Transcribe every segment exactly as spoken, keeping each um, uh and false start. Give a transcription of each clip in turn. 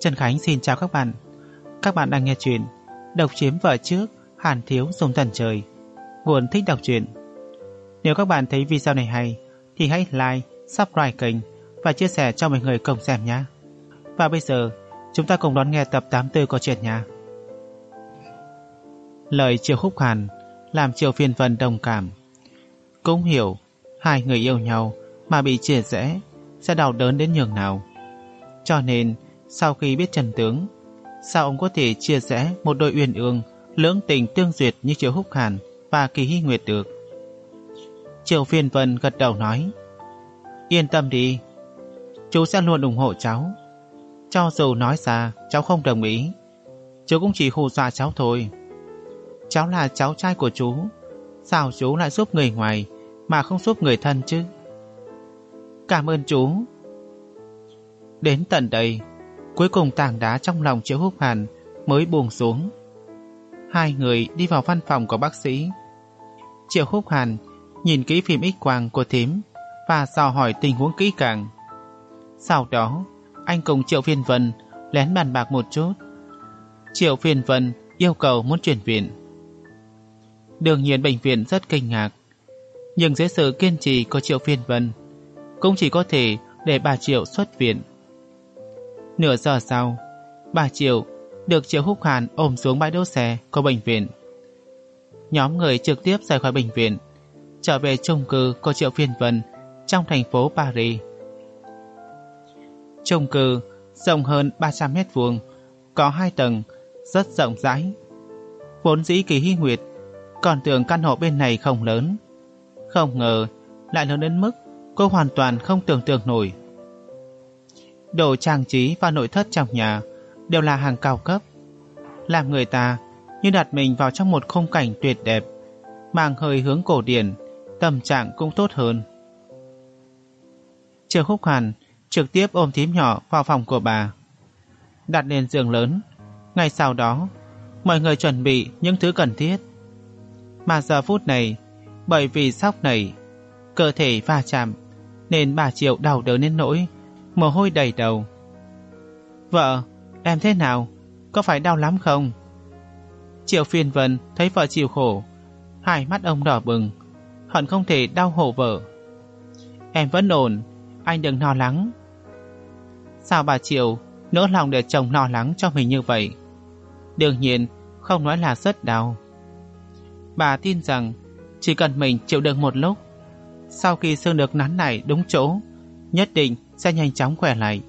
Trần Khánh xin chào các bạn. Các bạn đang nghe chuyện Độc Chiếm Vợ Trước, Hàn Thiếu Dùng Thần Trời. Nguồn thích đọc truyện. Nếu các bạn thấy video này hay thì hãy like, subscribe kênh và chia sẻ cho mọi người cùng xem nhé. Và bây giờ chúng ta cùng đón nghe tập tám mươi tư của truyện nha. Lời Triệu Khúc Hàn làm Triệu Phiên Vân đồng cảm. Cũng hiểu hai người yêu nhau mà bị chia rẽ sẽ đau đớn đến nhường nào. Cho nên sau khi biết chân tướng, sao ông có thể chia rẽ một đôi uyên ương lưỡng tình tương duyệt như Triệu Khúc Hàn và Kỳ Hy Nguyệt được? Triệu Phiên Vân gật đầu nói: Yên tâm đi, chú sẽ luôn ủng hộ cháu. Cho dù nói ra cháu không đồng ý, chú cũng chỉ hù dọa cháu thôi. Cháu là cháu trai của chú, sao chú lại giúp người ngoài mà không giúp người thân chứ? Cảm ơn chú. Đến tận đây, cuối cùng tảng đá trong lòng Triệu Khúc Hàn mới buông xuống. Hai người đi vào văn phòng của bác sĩ. Triệu Khúc Hàn nhìn kỹ phim X-quang của thím và dò hỏi tình huống kỹ càng. Sau đó, anh cùng Triệu Phiên Vân lén bàn bạc một chút. Triệu Phiên Vân yêu cầu muốn chuyển viện. Đương nhiên bệnh viện rất kinh ngạc, nhưng dưới sự kiên trì của Triệu Phiên Vân, cũng chỉ có thể để bà Triệu xuất viện. Nửa giờ sau, bà Triệu được Triệu Khúc Hàn ôm xuống bãi đỗ xe của bệnh viện. Nhóm người trực tiếp rời khỏi bệnh viện, trở về chung cư của Triệu Phiên Vân trong thành phố Paris. Chung cư rộng hơn ba trăm mét vuông, có hai tầng, rất rộng rãi. Vốn dĩ Kỳ Hy Nguyệt còn tưởng căn hộ bên này không lớn, không ngờ lại lớn đến mức cô hoàn toàn không tưởng tượng nổi. Đồ trang trí và nội thất trong nhà đều là hàng cao cấp, làm người ta như đặt mình vào trong một khung cảnh tuyệt đẹp, mang hơi hướng cổ điển, tâm trạng cũng tốt hơn. Triệu Khúc Hàn trực tiếp ôm thím nhỏ vào phòng của bà, đặt lên giường lớn. Ngay sau đó, mọi người chuẩn bị những thứ cần thiết. Mà giờ phút này, bởi vì sốc này, cơ thể va chạm, nên bà Triệu đau đớn đến nỗi mồ hôi đầy đầu. Vợ, em thế nào? Có phải đau lắm không? Triệu Phiên Vân thấy vợ chịu khổ, hai mắt ông đỏ bừng, hận không thể đau hổ vợ. Em vẫn ổn, anh đừng lo lắng. Sao bà Triệu nỡ lòng để chồng lo lắng cho mình như vậy? Đương nhiên không nói là rất đau. Bà tin rằng chỉ cần mình chịu đựng một lúc, sau khi xương được nắn lại đúng chỗ, nhất định sẽ nhanh chóng khỏe lại.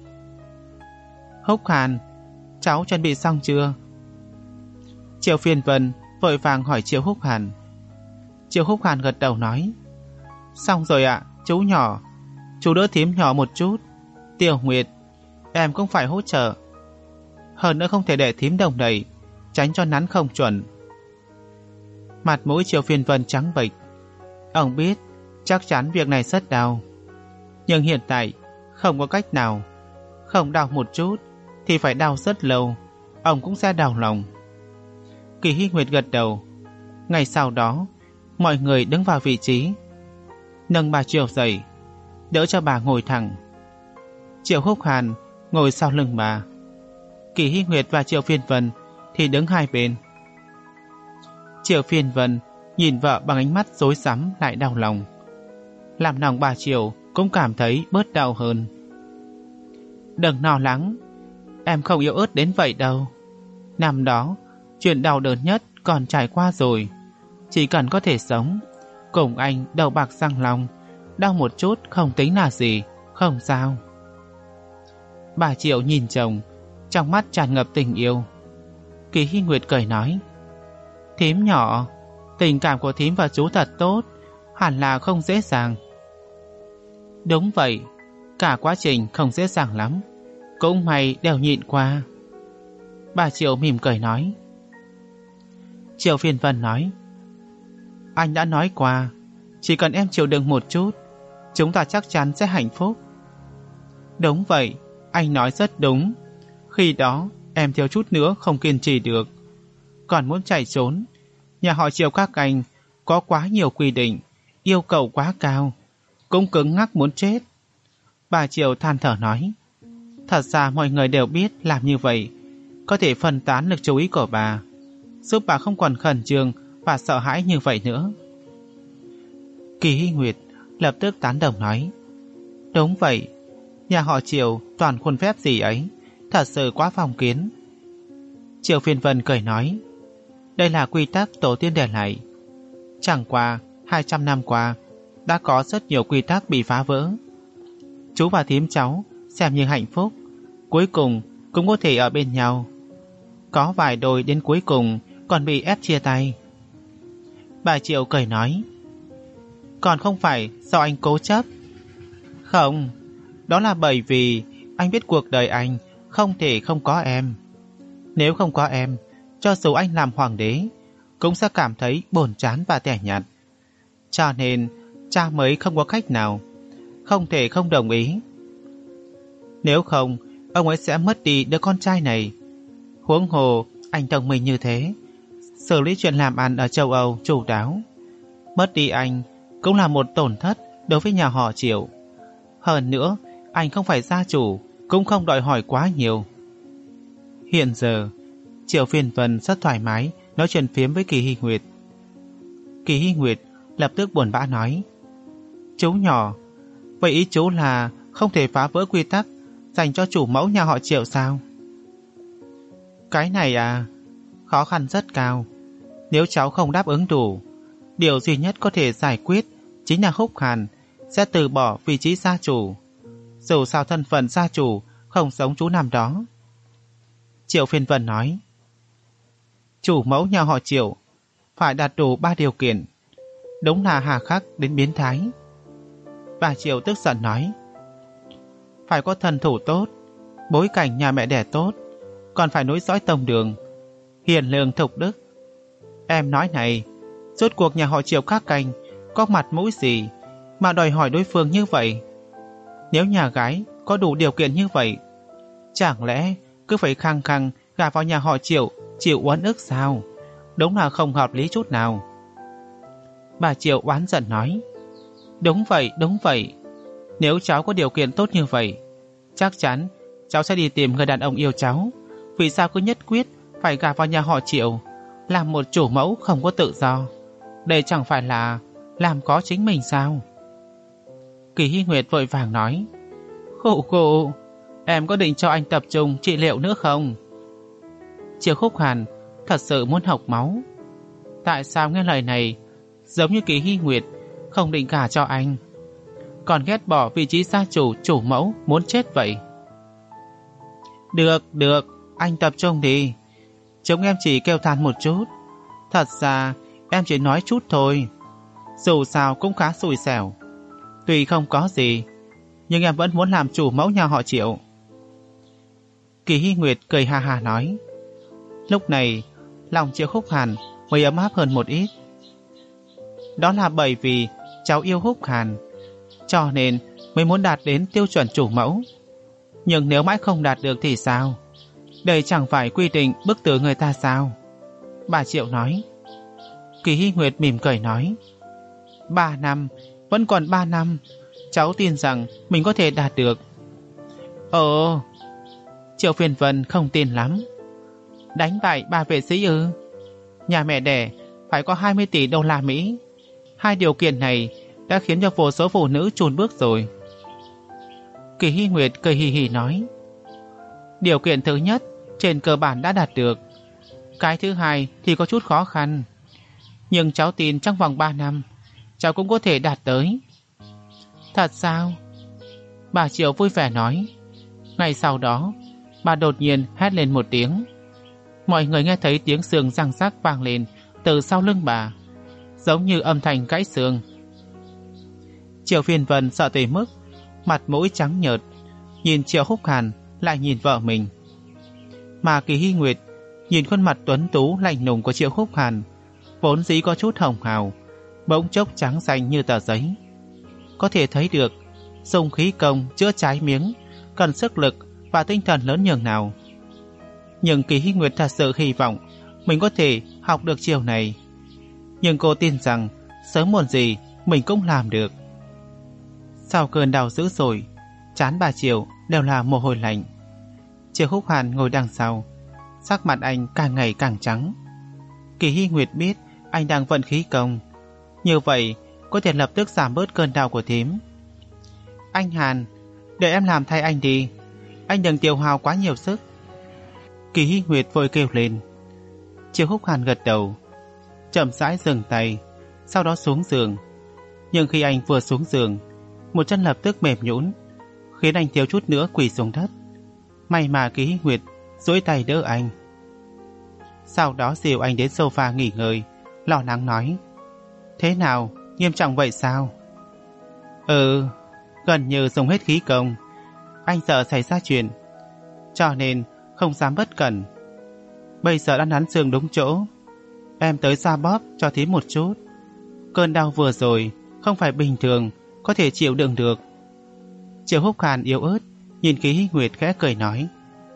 Khúc Hàn, cháu chuẩn bị xong chưa? Triệu Phiên Vân vội vàng hỏi Triệu Khúc Hàn. Triệu Khúc Hàn gật đầu nói: Xong rồi ạ, chú nhỏ. Chú đỡ thím nhỏ một chút. Tiểu Nguyệt, em cũng phải hỗ trợ. Hơn nữa không thể để thím đồng đẩy, tránh cho nắn không chuẩn. Mặt mũi Triệu Phiên Vân trắng bệch. Ông biết chắc chắn việc này rất đau, nhưng hiện tại không có cách nào. Không đau một chút thì phải đau rất lâu, ông cũng sẽ đau lòng. Kỳ Hy Nguyệt gật đầu. Ngay sau đó, mọi người đứng vào vị trí, nâng bà Triệu dậy, đỡ cho bà ngồi thẳng. Triệu Khúc Hàn ngồi sau lưng bà, Kỳ Hy Nguyệt và Triệu Phiên Vân thì đứng hai bên. Triệu Phiên Vân nhìn vợ bằng ánh mắt rối rắm lại đau lòng, làm lòng bà Triệu cũng cảm thấy bớt đau hơn. Đừng lo lắng, em không yếu ớt đến vậy đâu. Năm đó, chuyện đau đớn nhất còn trải qua rồi. Chỉ cần có thể sống, cùng anh đầu bạc răng long, đau một chút không tính là gì, không sao. Bà Triệu nhìn chồng, trong mắt tràn ngập tình yêu. Kỳ Hy Nguyệt cười nói: Thím nhỏ, tình cảm của thím và chú thật tốt, hẳn là không dễ dàng. Đúng vậy, cả quá trình không dễ dàng lắm, cũng may đều nhịn qua. Bà Triệu mỉm cười nói. Triệu Phiên Vân nói: Anh đã nói qua, chỉ cần em chịu đựng một chút, chúng ta chắc chắn sẽ hạnh phúc. Đúng vậy, anh nói rất đúng. Khi đó em thiếu chút nữa không kiên trì được, còn muốn chạy trốn. Nhà họ Triệu các anh có quá nhiều quy định, yêu cầu quá cao, cũng cứng ngắc muốn chết. Bà Triệu than thở nói: Thật ra mọi người đều biết làm như vậy có thể phân tán lực chú ý của bà, giúp bà không còn khẩn trương và sợ hãi như vậy nữa. Kỳ Hy Nguyệt lập tức tán đồng nói: Đúng vậy, nhà họ Triệu toàn khuôn phép gì ấy, thật sự quá phong kiến. Triệu Phiên Vân cười nói: Đây là quy tắc tổ tiên để lại. Chẳng qua hai trăm năm qua đã có rất nhiều quy tắc bị phá vỡ. Chú và thím cháu xem như hạnh phúc, cuối cùng cũng có thể ở bên nhau. Có vài đôi đến cuối cùng còn bị ép chia tay. Bà Triệu cười nói: Còn không phải do anh cố chấp. Không, đó là bởi vì anh biết cuộc đời anh không thể không có em. Nếu không có em, cho dù anh làm hoàng đế cũng sẽ cảm thấy buồn chán và tẻ nhạt. Cho nên cha mới không có cách nào, không thể không đồng ý. Nếu không, ông ấy sẽ mất đi đứa con trai này. Huống hồ anh thông minh như thế, xử lý chuyện làm ăn ở châu Âu chu đáo. Mất đi anh cũng là một tổn thất đối với nhà họ Triệu. Hơn nữa, anh không phải gia chủ, cũng không đòi hỏi quá nhiều. Hiện giờ, Triệu Phiên Vân rất thoải mái nói chuyện phiếm với Kỳ Hy Nguyệt. Kỳ Hy Nguyệt lập tức buồn bã nói: Chú nhỏ, vậy ý chú là không thể phá vỡ quy tắc dành cho chủ mẫu nhà họ Triệu sao? Cái này à, khó khăn rất cao. Nếu cháu không đáp ứng đủ, điều duy nhất có thể giải quyết chính là Húc Hàn sẽ từ bỏ vị trí gia chủ. Dù sao thân phận gia chủ không giống chú năm đó. Triệu Phiên Vân nói: Chủ mẫu nhà họ Triệu phải đạt đủ ba điều kiện, đúng là hà khắc đến biến thái. Bà Triệu tức giận nói: Phải có thần thủ tốt, bối cảnh nhà mẹ đẻ tốt, còn phải nối dõi tông đường, hiền lương thục đức. Em nói này, rốt cuộc nhà họ Triệu các cành có mặt mũi gì mà đòi hỏi đối phương như vậy? Nếu nhà gái có đủ điều kiện như vậy, chẳng lẽ cứ phải khăng khăng gả vào nhà họ Triệu chịu uất ức sao? Đúng là không hợp lý chút nào. Bà Triệu oán giận nói: Đúng vậy, đúng vậy. Nếu cháu có điều kiện tốt như vậy, chắc chắn cháu sẽ đi tìm người đàn ông yêu cháu. Vì sao cứ nhất quyết phải gả vào nhà họ Triệu, làm một chủ mẫu không có tự do? Đây chẳng phải là làm có chính mình sao? Kỳ Hy Nguyệt vội vàng nói: Khụ khụ, em có định cho anh tập trung trị liệu nữa không? Triệu Húc Hàn thật sự muốn học máu. Tại sao nghe lời này giống như Kỳ Hy Nguyệt không định gả cho anh, còn ghét bỏ vị trí gia chủ chủ mẫu muốn chết vậy? Được, được, anh tập trung đi. Chúng em chỉ kêu than một chút. Thật ra em chỉ nói chút thôi. Dù sao cũng khá xui xẻo. Tuy không có gì, nhưng em vẫn muốn làm chủ mẫu nhà họ Triệu. Kỳ Hy Nguyệt cười ha ha nói. Lúc này lòng Triệu Húc Hàn mới ấm áp hơn một ít. Đó là bởi vì cháu yêu Húc Hàn, cho nên mới muốn đạt đến tiêu chuẩn chủ mẫu. Nhưng nếu mãi không đạt được thì sao? Đây chẳng phải quy định bức tử người ta sao? Bà Triệu nói. Kỳ Hy Nguyệt mỉm cười nói: Ba năm, vẫn còn ba năm, cháu tin rằng mình có thể đạt được. Ồ, Triệu Phiên Vân không tin lắm. Đánh bại ba vệ sĩ ư? Nhà mẹ đẻ phải có hai mươi tỷ đô la Mỹ. Hai điều kiện này đã khiến cho vô số phụ nữ chùn bước rồi. Kỳ Hy Nguyệt cười hì hì nói: Điều kiện thứ nhất trên cơ bản đã đạt được. Cái thứ hai thì có chút khó khăn, nhưng cháu tin trong vòng ba năm cháu cũng có thể đạt tới. Thật sao? Bà Triệu vui vẻ nói. Ngay sau đó bà đột nhiên hét lên một tiếng. Mọi người nghe thấy tiếng xương răng rắc vang lên từ sau lưng bà, giống như âm thanh gãy xương. Triệu Phiên Vân sợ tới mức mặt mũi trắng nhợt, nhìn Triệu Húc Hàn lại nhìn vợ mình. Mà Kỳ Hy Nguyệt nhìn khuôn mặt tuấn tú lạnh lùng của Triệu Húc Hàn, vốn dĩ có chút hồng hào, bỗng chốc trắng xanh như tờ giấy. Có thể thấy được dùng khí công chữa trái miếng cần sức lực và tinh thần lớn nhường nào. Nhưng Kỳ Hy Nguyệt thật sự hy vọng mình có thể học được chiều này. Nhưng cô tin rằng sớm muộn gì mình cũng làm được. Sau cơn đau dữ dội, trán bà Triệu đều là mồ hôi lạnh. Triệu Húc Hàn ngồi đằng sau, sắc mặt anh càng ngày càng trắng. Kỳ Hy Nguyệt biết anh đang vận khí công, như vậy có thể lập tức giảm bớt cơn đau của thím. Anh Hàn, để em làm thay anh đi, anh đừng tiêu hao quá nhiều sức. Kỳ Hy Nguyệt vội kêu lên. Triệu Húc Hàn gật đầu, chậm rãi dừng tay, sau đó xuống giường. Nhưng khi anh vừa xuống giường, một chân lập tức mềm nhũn, khiến anh thiếu chút nữa quỳ xuống đất. May mà Kỳ Hy Nguyệt duỗi tay đỡ anh. Sau đó dìu anh đến sofa nghỉ ngơi, lo lắng nói: Thế nào, nghiêm trọng vậy sao? Ừ, gần như dùng hết khí công. Anh sợ xảy ra chuyện, cho nên không dám bất cẩn. Bây giờ đã nắn xương đúng chỗ, em tới xoa bóp cho thím một chút. Cơn đau vừa rồi không phải bình thường có thể chịu đựng được. Triệu Húc Hàn yếu ớt nhìn Kỳ Hy Nguyệt khẽ cười nói.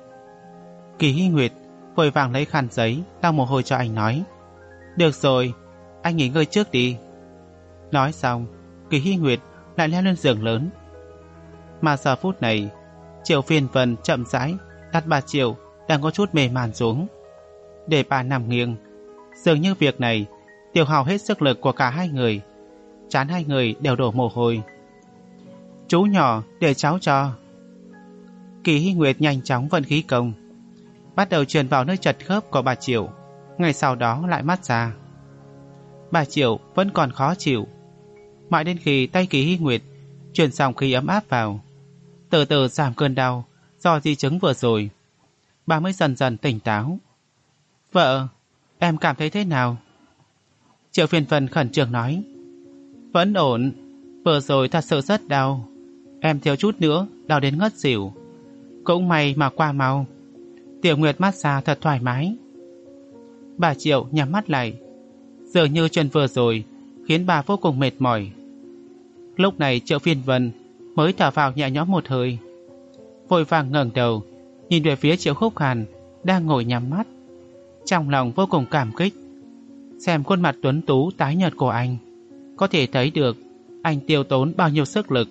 Kỳ Hy Nguyệt vội vàng lấy khăn giấy lau mồ hôi cho anh nói: Được rồi, anh nghỉ ngơi trước đi. Nói xong, Kỳ Hy Nguyệt lại leo lên giường lớn. Mà giờ phút này, Triệu Phiên Vân chậm rãi đặt bà Triệu đang có chút mê man xuống, để bà nằm nghiêng. Dường như việc này tiêu hao hết sức lực của cả hai người, trán hai người đều đổ mồ hôi. Chú nhỏ, để cháu cho. Kỳ Hy Nguyệt nhanh chóng vận khí công, bắt đầu truyền vào nơi chật khớp của bà Triệu, ngay sau đó lại mát xa. Bà Triệu vẫn còn khó chịu, mãi đến khi tay Kỳ Hy Nguyệt truyền xong khí ấm áp vào, từ từ giảm cơn đau do di chứng vừa rồi, bà mới dần dần tỉnh táo. Vợ, em cảm thấy thế nào? Triệu Phiên Vân khẩn trương nói. Vẫn ổn, vừa rồi thật sự rất đau, em thiếu chút nữa đau đến ngất xỉu. Cũng may mà qua mau. Tiểu Nguyệt massage thật thoải mái. Bà Triệu nhắm mắt lại, dường như chuyện vừa rồi khiến bà vô cùng mệt mỏi. Lúc này Triệu Phiên Vân mới thở vào nhẹ nhõm một hơi, vội vàng ngẩng đầu nhìn về phía Triệu Húc Hàn đang ngồi nhắm mắt, trong lòng vô cùng cảm kích. Xem khuôn mặt tuấn tú tái nhợt của anh, có thể thấy được anh tiêu tốn bao nhiêu sức lực.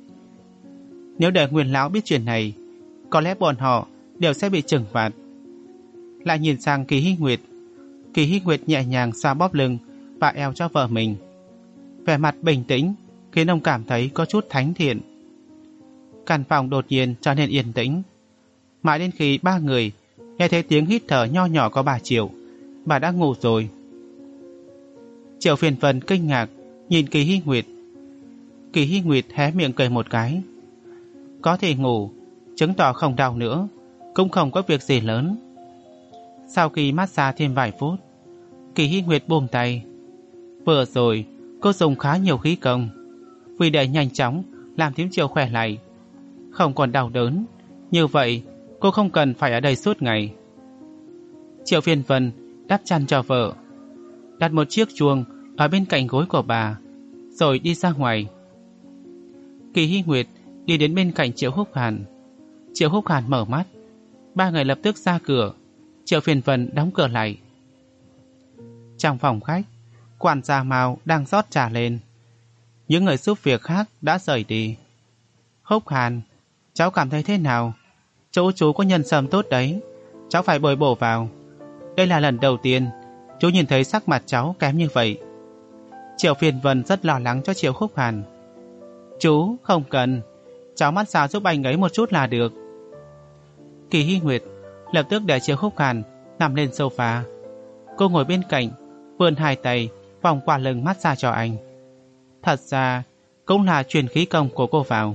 Nếu để Nguyên lão biết chuyện này, có lẽ bọn họ đều sẽ bị trừng phạt. Lại nhìn sang Kỳ Hy Nguyệt, Kỳ Hy Nguyệt nhẹ nhàng xoa bóp lưng và eo cho vợ mình, vẻ mặt bình tĩnh khiến ông cảm thấy có chút thánh thiện. Căn phòng đột nhiên trở nên yên tĩnh, mãi đến khi ba người nghe thấy tiếng hít thở nho nhỏ của bà Triệu, bà đã ngủ rồi. Triệu Phiên Vân kinh ngạc nhìn Kỳ Hy Nguyệt. Kỳ Hy Nguyệt hé miệng cười một cái. Có thể ngủ, chứng tỏ không đau nữa, cũng không có việc gì lớn. Sau khi massage thêm vài phút, Kỳ Hy Nguyệt buông tay. Vừa rồi cô dùng khá nhiều khí công, vì để nhanh chóng làm thím Triệu khỏe lại, không còn đau đớn. Như vậy cô không cần phải ở đây suốt ngày. Triệu Phiên Vân đắp chăn cho vợ, đặt một chiếc chuông ở bên cạnh gối của bà, rồi đi ra ngoài. Kỳ Hy Nguyệt đi đến bên cạnh Triệu Húc Hàn. Triệu Húc Hàn mở mắt, ba người lập tức ra cửa. Triệu Phiên Vân đóng cửa lại. Trong phòng khách, quản gia Mao đang rót trà lên. Những người giúp việc khác đã rời đi. Húc Hàn, cháu cảm thấy thế nào? Chỗ chú có nhân sâm tốt đấy, cháu phải bồi bổ vào. Đây là lần đầu tiên chú nhìn thấy sắc mặt cháu kém như vậy. Triệu Phiên Vân rất lo lắng cho Triệu Húc Hàn. Chú không cần, cháu massage giúp anh ấy một chút là được. Kỳ Hy Nguyệt lập tức để Triệu Húc Hàn nằm lên sofa. Cô ngồi bên cạnh, vươn hai tay vòng qua lưng massage cho anh. Thật ra cũng là truyền khí công của cô vào.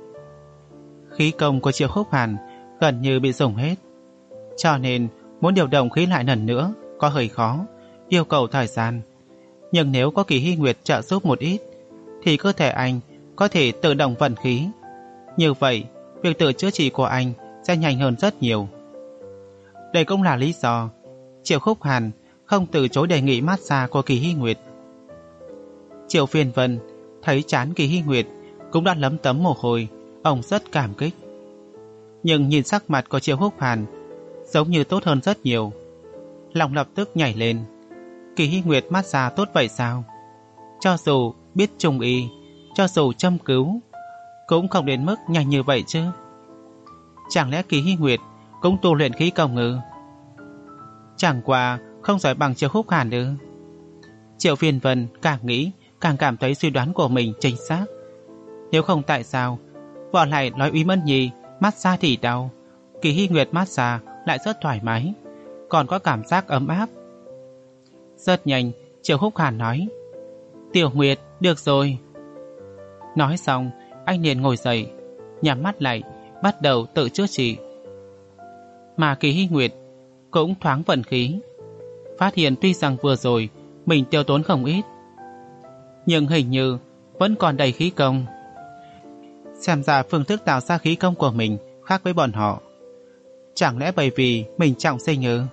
Khí công của Triệu Húc Hàn gần như bị dùng hết, cho nên muốn điều động khí lại lần nữa có hơi khó, yêu cầu thời gian. Nhưng nếu có Kỳ Hy Nguyệt trợ giúp một ít, thì cơ thể anh có thể tự động vận khí. Như vậy, việc tự chữa trị của anh sẽ nhanh hơn rất nhiều. Đây cũng là lý do Triệu Húc Hàn không từ chối đề nghị massage của Kỳ Hy Nguyệt. Triệu Phiên Vân thấy trán Kỳ Hy Nguyệt cũng đã lấm tấm mồ hôi, ông rất cảm kích. Nhưng nhìn sắc mặt của Triệu Húc Hàn giống như tốt hơn rất nhiều, lòng lập tức nhảy lên. Kỳ Hy Nguyệt massage tốt vậy sao? Cho dù biết trung y, cho dù châm cứu, cũng không đến mức nhanh như vậy chứ. Chẳng lẽ Kỳ Hy Nguyệt cũng tu luyện khí công ngữ. Chẳng qua không giỏi bằng Triệu Húc Hàn ư? Triệu Phiên Vân càng nghĩ càng cảm thấy suy đoán của mình chính xác. Nếu không tại sao vợ lại nói Úy Mẫn Nhi massage thì đau, Kỳ Hy Nguyệt massage lại rất thoải mái, còn có cảm giác ấm áp. Rất nhanh, Triệu Húc Hàn nói: Tiểu Nguyệt, được rồi. Nói xong, anh liền ngồi dậy, nhắm mắt lại, bắt đầu tự chữa trị. Mà Kỳ Hy Nguyệt cũng thoáng vận khí, phát hiện tuy rằng vừa rồi mình tiêu tốn không ít, nhưng hình như vẫn còn đầy khí công. Xem ra phương thức tạo ra khí công của mình khác với bọn họ. Chẳng lẽ bởi vì mình trọng sinh ư?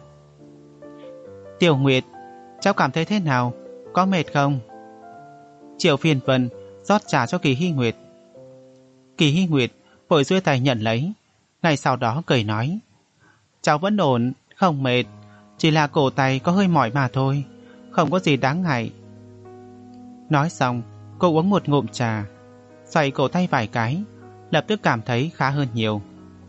Tiểu Nguyệt, cháu cảm thấy thế nào? Có mệt không? Triệu Phiên Vân rót trà cho Kỳ Hy Nguyệt. Kỳ Hy Nguyệt vội duỗi tay nhận lấy, ngay sau đó cười nói: Cháu vẫn ổn, không mệt, chỉ là cổ tay có hơi mỏi mà thôi, không có gì đáng ngại. Nói xong, cô uống một ngụm trà, xoay cổ tay vài cái, lập tức cảm thấy khá hơn nhiều.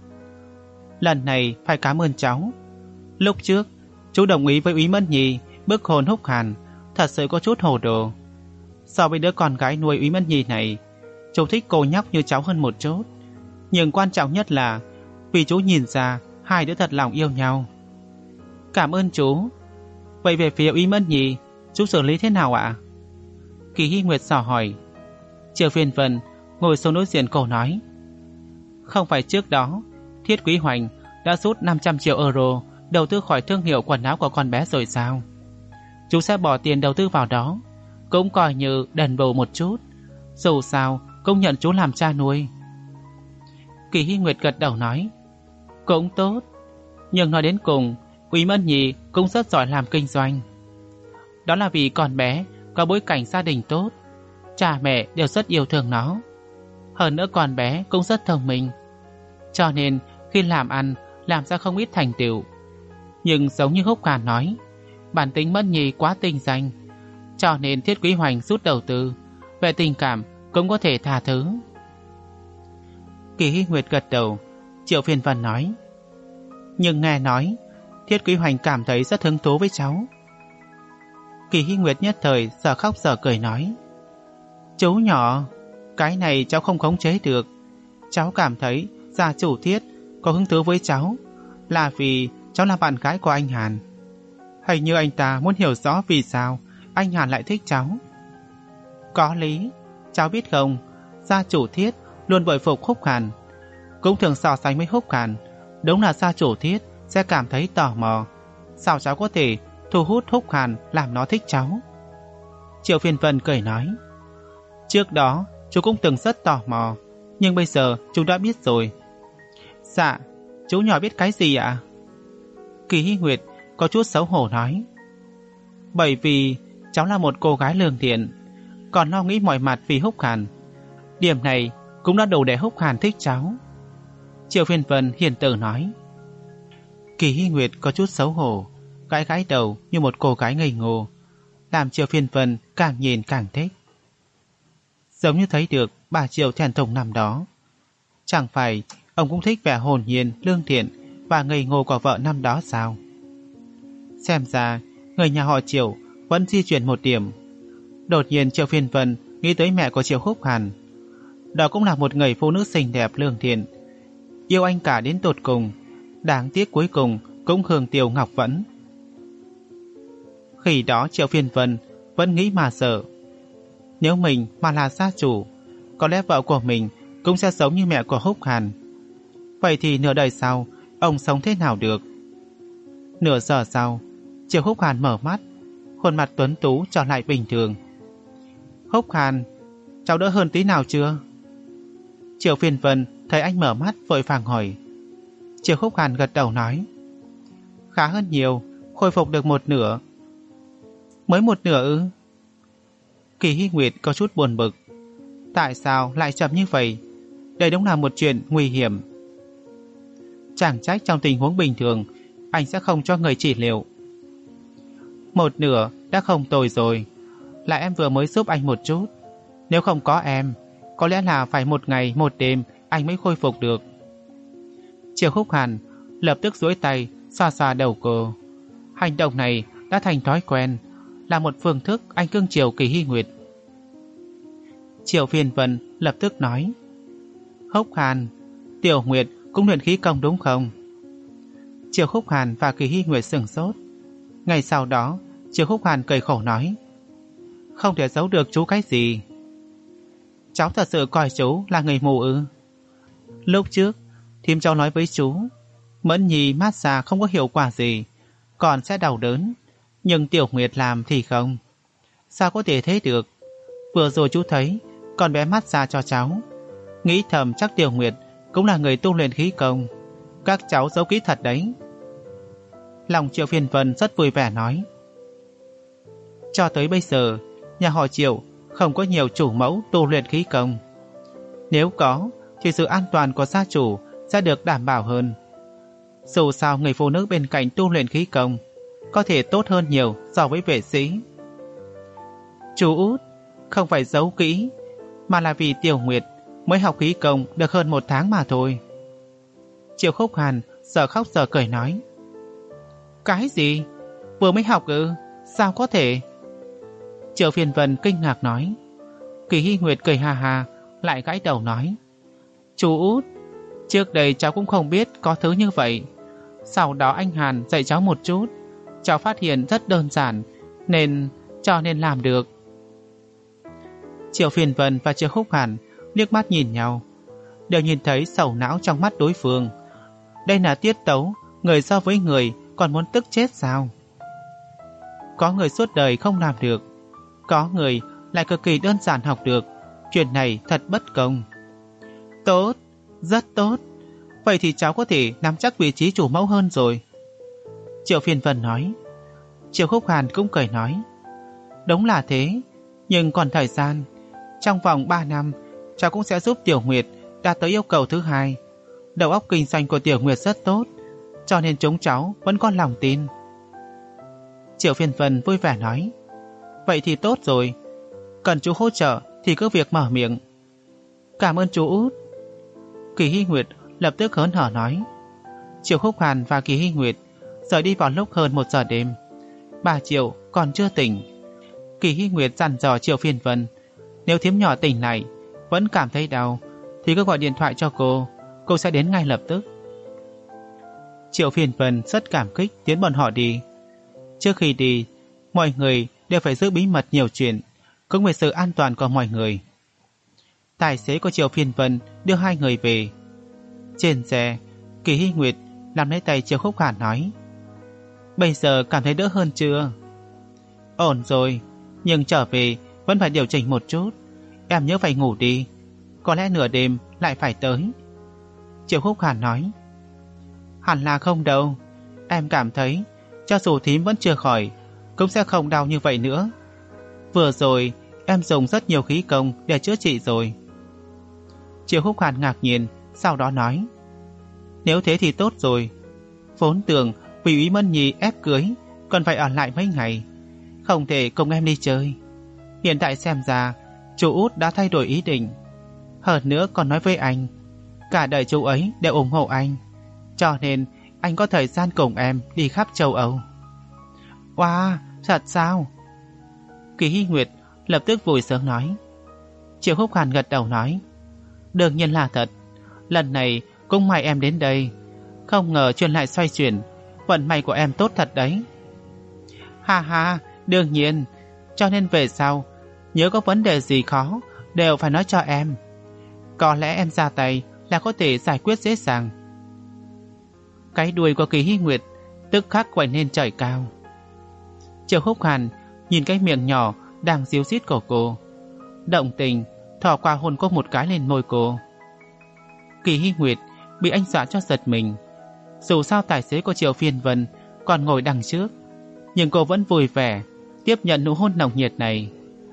Lần này phải cảm ơn cháu. Lúc trước, chú đồng ý với Úy Mẫn Nhi bức hôn Húc Hàn, thật sự có chút hồ đồ. So với đứa con gái nuôi Úy Mẫn Nhi này, chú thích cô nhóc như cháu hơn một chút. Nhưng quan trọng nhất là vì chú nhìn ra hai đứa thật lòng yêu nhau. Cảm ơn chú. Vậy về phía Úy Mẫn Nhi, chú xử lý thế nào ạ? Kỳ Hy Nguyệt dò hỏi. Triệu Phiên Vân ngồi xuống đối diện cô nói: Không phải trước đó Thiết Quý Hoành đã rút năm trăm triệu euro đầu tư khỏi thương hiệu quần áo của con bé rồi sao? Chú sẽ bỏ tiền đầu tư vào đó, cũng coi như đền bù một chút. Dù sao cũng nhận chú làm cha nuôi. Kỳ Hy Nguyệt gật đầu nói: Cũng tốt. Nhưng nói đến cùng, Úy Mẫn Nhi cũng rất giỏi làm kinh doanh. Đó là vì con bé có bối cảnh gia đình tốt, cha mẹ đều rất yêu thương nó. Hơn nữa con bé cũng rất thông minh, cho nên khi làm ăn làm ra không ít thành tựu. Nhưng giống như Húc Hàn nói, bản tính Mẫn Nhi quá tinh danh, cho nên Thiết Quý Hoành rút đầu tư. Về tình cảm cũng có thể tha thứ. Kỳ Hy Nguyệt gật đầu. Triệu Phiên Vân nói: Nhưng nghe nói Thiết Quý Hoành cảm thấy rất hứng thú với cháu. Kỳ Hy Nguyệt nhất thời giờ khóc giờ cười nói: Chú nhỏ, cái này cháu không khống chế được. Cháu cảm thấy gia chủ Thiết có hứng thú với cháu là vì cháu là bạn gái của anh Hàn. Hình như anh ta muốn hiểu rõ vì sao anh Hàn lại thích cháu. Có lý, cháu biết không, gia chủ Thiết luôn bội phục Húc Hàn, cũng thường so sánh với Húc Hàn. Đúng là gia chủ Thiết sẽ cảm thấy tò mò, sao cháu có thể thu hút Húc Hàn làm nó thích cháu. Triệu Phiên Vân cười nói: Trước đó chú cũng từng rất tò mò, nhưng bây giờ chú đã biết rồi. Dạ, chú nhỏ biết cái gì ạ? Kỳ Hy Nguyệt có chút xấu hổ nói: Bởi vì cháu là một cô gái lương thiện, còn lo nghĩ mọi mặt vì Húc Hàn. Điểm này cũng đã đủ để Húc Hàn thích cháu. Triệu Phiên Vân hiền từ nói. Kỳ Hy Nguyệt có chút xấu hổ, gãi gãi đầu như một cô gái ngây ngô, làm Triệu Phiên Vân càng nhìn càng thích. Giống như thấy được bà Triệu thèn thùng năm đó. Chẳng phải ông cũng thích vẻ hồn nhiên, lương thiện và ngây ngô của vợ năm đó sao? Xem ra người nhà họ Triệu vẫn di chuyển một điểm. Đột nhiên Triệu Phiên Vân nghĩ tới mẹ của Triệu Húc Hàn. Đó cũng là một người phụ nữ xinh đẹp lương thiện, yêu anh cả đến tột cùng. Đáng tiếc cuối cùng cũng hưởng tiêu ngọc vẫn. Khi đó Triệu Phiên Vân vẫn nghĩ mà sợ, nếu mình mà là gia chủ, có lẽ vợ của mình cũng sẽ sống như mẹ của Húc Hàn. Vậy thì nửa đời sau ông sống thế nào được? Nửa giờ sau, Triệu Húc Hàn mở mắt, khuôn mặt tuấn tú trở lại bình thường. Húc Hàn, cháu đỡ hơn tí nào chưa? Triệu Phiên Vân thấy anh mở mắt vội vàng hỏi. Triệu Húc Hàn gật đầu nói: Khá hơn nhiều, khôi phục được một nửa. Mới một nửa ư? Kỳ Hy Nguyệt có chút buồn bực. Tại sao lại chậm như vậy? Đây đúng là một chuyện nguy hiểm. Chẳng trách trong tình huống bình thường anh sẽ không cho người trị liệu. Một nửa đã không tồi rồi, là em vừa mới giúp anh một chút. Nếu không có em, có lẽ là phải một ngày một đêm anh mới khôi phục được. Triệu Húc Hàn lập tức duỗi tay xoa xoa đầu cô. Hành động này đã thành thói quen, là một phương thức anh cưng chiều Kỳ Hy Nguyệt. Triệu Phiên Vân lập tức nói: Húc Hàn, Tiểu Nguyệt cũng luyện khí công đúng không? Triệu Húc Hàn và Kỳ Hy Nguyệt sửng sốt. Ngày sau đó, Triệu Húc Hàn cười khổ nói: Không thể giấu được chú cái gì. Cháu thật sự coi chú là người mù ư? Lúc trước, thím cháu nói với chú, Mẫn Nhi massage không có hiệu quả gì, còn sẽ đau đớn, nhưng Tiểu Nguyệt làm thì không. Sao có thể thế được? Vừa rồi chú thấy con bé massage cho cháu, nghĩ thầm chắc Tiểu Nguyệt cũng là người tu luyện khí công, các cháu giấu kỹ thật đấy. Lòng Triệu Phiên Vân rất vui vẻ nói: Cho tới bây giờ, nhà họ Triệu không có nhiều chủ mẫu tu luyện khí công. Nếu có, thì sự an toàn của gia chủ sẽ được đảm bảo hơn. Dù sao người phụ nữ bên cạnh tu luyện khí công có thể tốt hơn nhiều so với vệ sĩ. Chú út, không phải giấu kỹ, mà là vì Tiểu Nguyệt mới học khí công được hơn một tháng mà thôi. Triệu Khúc Hàn giờ khóc giờ cười nói: Cái gì? Vừa mới học ư? Sao có thể? Triệu Phiên Vân kinh ngạc nói. Kỳ Hy Nguyệt cười hà hà, lại gãi đầu nói: Chú út, trước đây cháu cũng không biết có thứ như vậy. Sau đó anh Hàn dạy cháu một chút, cháu phát hiện rất đơn giản, nên cho nên làm được. Triệu Phiên Vân và Triệu Khúc Hàn liếc mắt nhìn nhau, đều nhìn thấy sầu não trong mắt đối phương. Đây là tiết tấu người so với người còn muốn tức chết sao? Có người suốt đời không làm được, có người lại cực kỳ đơn giản học được. Chuyện này thật bất công. Tốt, rất tốt. Vậy thì cháu có thể nắm chắc vị trí chủ mẫu hơn rồi. Triệu Phiên Vân nói. Triệu Khúc Hàn cũng cười nói: Đúng là thế, nhưng còn thời gian. Trong vòng ba năm, cháu cũng sẽ giúp Tiểu Nguyệt đạt tới yêu cầu thứ hai. Đầu óc kinh doanh của Tiểu Nguyệt rất tốt, cho nên chúng cháu vẫn còn lòng tin. Triệu Phiên Vân vui vẻ nói: Vậy thì tốt rồi, cần chú hỗ trợ thì cứ việc mở miệng. Cảm ơn chú út. Kỳ Hy Nguyệt lập tức hớn hở nói. Triệu Khúc Hàn và Kỳ Hy Nguyệt rời đi vào lúc hơn một giờ đêm. Bà Triệu còn chưa tỉnh. Kỳ Hy Nguyệt dặn dò Triệu Phiên Vân, nếu thím nhỏ tỉnh này vẫn cảm thấy đau thì cứ gọi điện thoại cho cô, cô sẽ đến ngay lập tức. Triệu Phiên Vân rất cảm kích tiến bọn họ đi. Trước khi đi, mọi người đều phải giữ bí mật nhiều chuyện, cũng về sự an toàn của mọi người. Tài xế của Triệu Phiên Vân đưa hai người về. Trên xe, Kỳ Hy Nguyệt nắm lấy tay Triệu Khúc Hàn nói: Bây giờ cảm thấy đỡ hơn chưa? Ổn rồi, nhưng trở về vẫn phải điều chỉnh một chút. Em nhớ phải ngủ đi, có lẽ nửa đêm lại phải tới. Triệu Khúc Hàn nói: Hẳn là không đâu. Em cảm thấy cho dù thím vẫn chưa khỏi cũng sẽ không đau như vậy nữa. Vừa rồi em dùng rất nhiều khí công để chữa trị rồi. Triệu Khúc Hàn ngạc nhiên, sau đó nói: Nếu thế thì tốt rồi. Vốn tưởng vì Úy Mẫn Nhi ép cưới còn phải ở lại mấy ngày, không thể cùng em đi chơi. Hiện tại xem ra chú út đã thay đổi ý định. Hơn nữa còn nói với anh, cả đời chú ấy đều ủng hộ anh, cho nên anh có thời gian cùng em đi khắp châu Âu. Wow, thật sao? Kỳ Hy Nguyệt lập tức vui sướng nói. Triệu Khúc Hàn gật đầu nói: Đương nhiên là thật. Lần này cũng may em đến đây, không ngờ chuyện lại xoay chuyển. Vận may của em tốt thật đấy. Ha ha, đương nhiên. Cho nên về sau nhớ có vấn đề gì khó đều phải nói cho em. Có lẽ em ra tay là có thể giải quyết dễ dàng. Cái đuôi của Kỳ Hy Nguyệt tức khắc quay lên trời cao. Triệu Khúc Hàn nhìn cái miệng nhỏ đang díu dít của cô, động tình thò qua hôn cô một cái lên môi cô. Kỳ Hy Nguyệt bị anh dọa cho giật mình. Dù sao tài xế của Triệu Phiên Vân còn ngồi đằng trước, nhưng cô vẫn vui vẻ tiếp nhận nụ hôn nồng nhiệt này.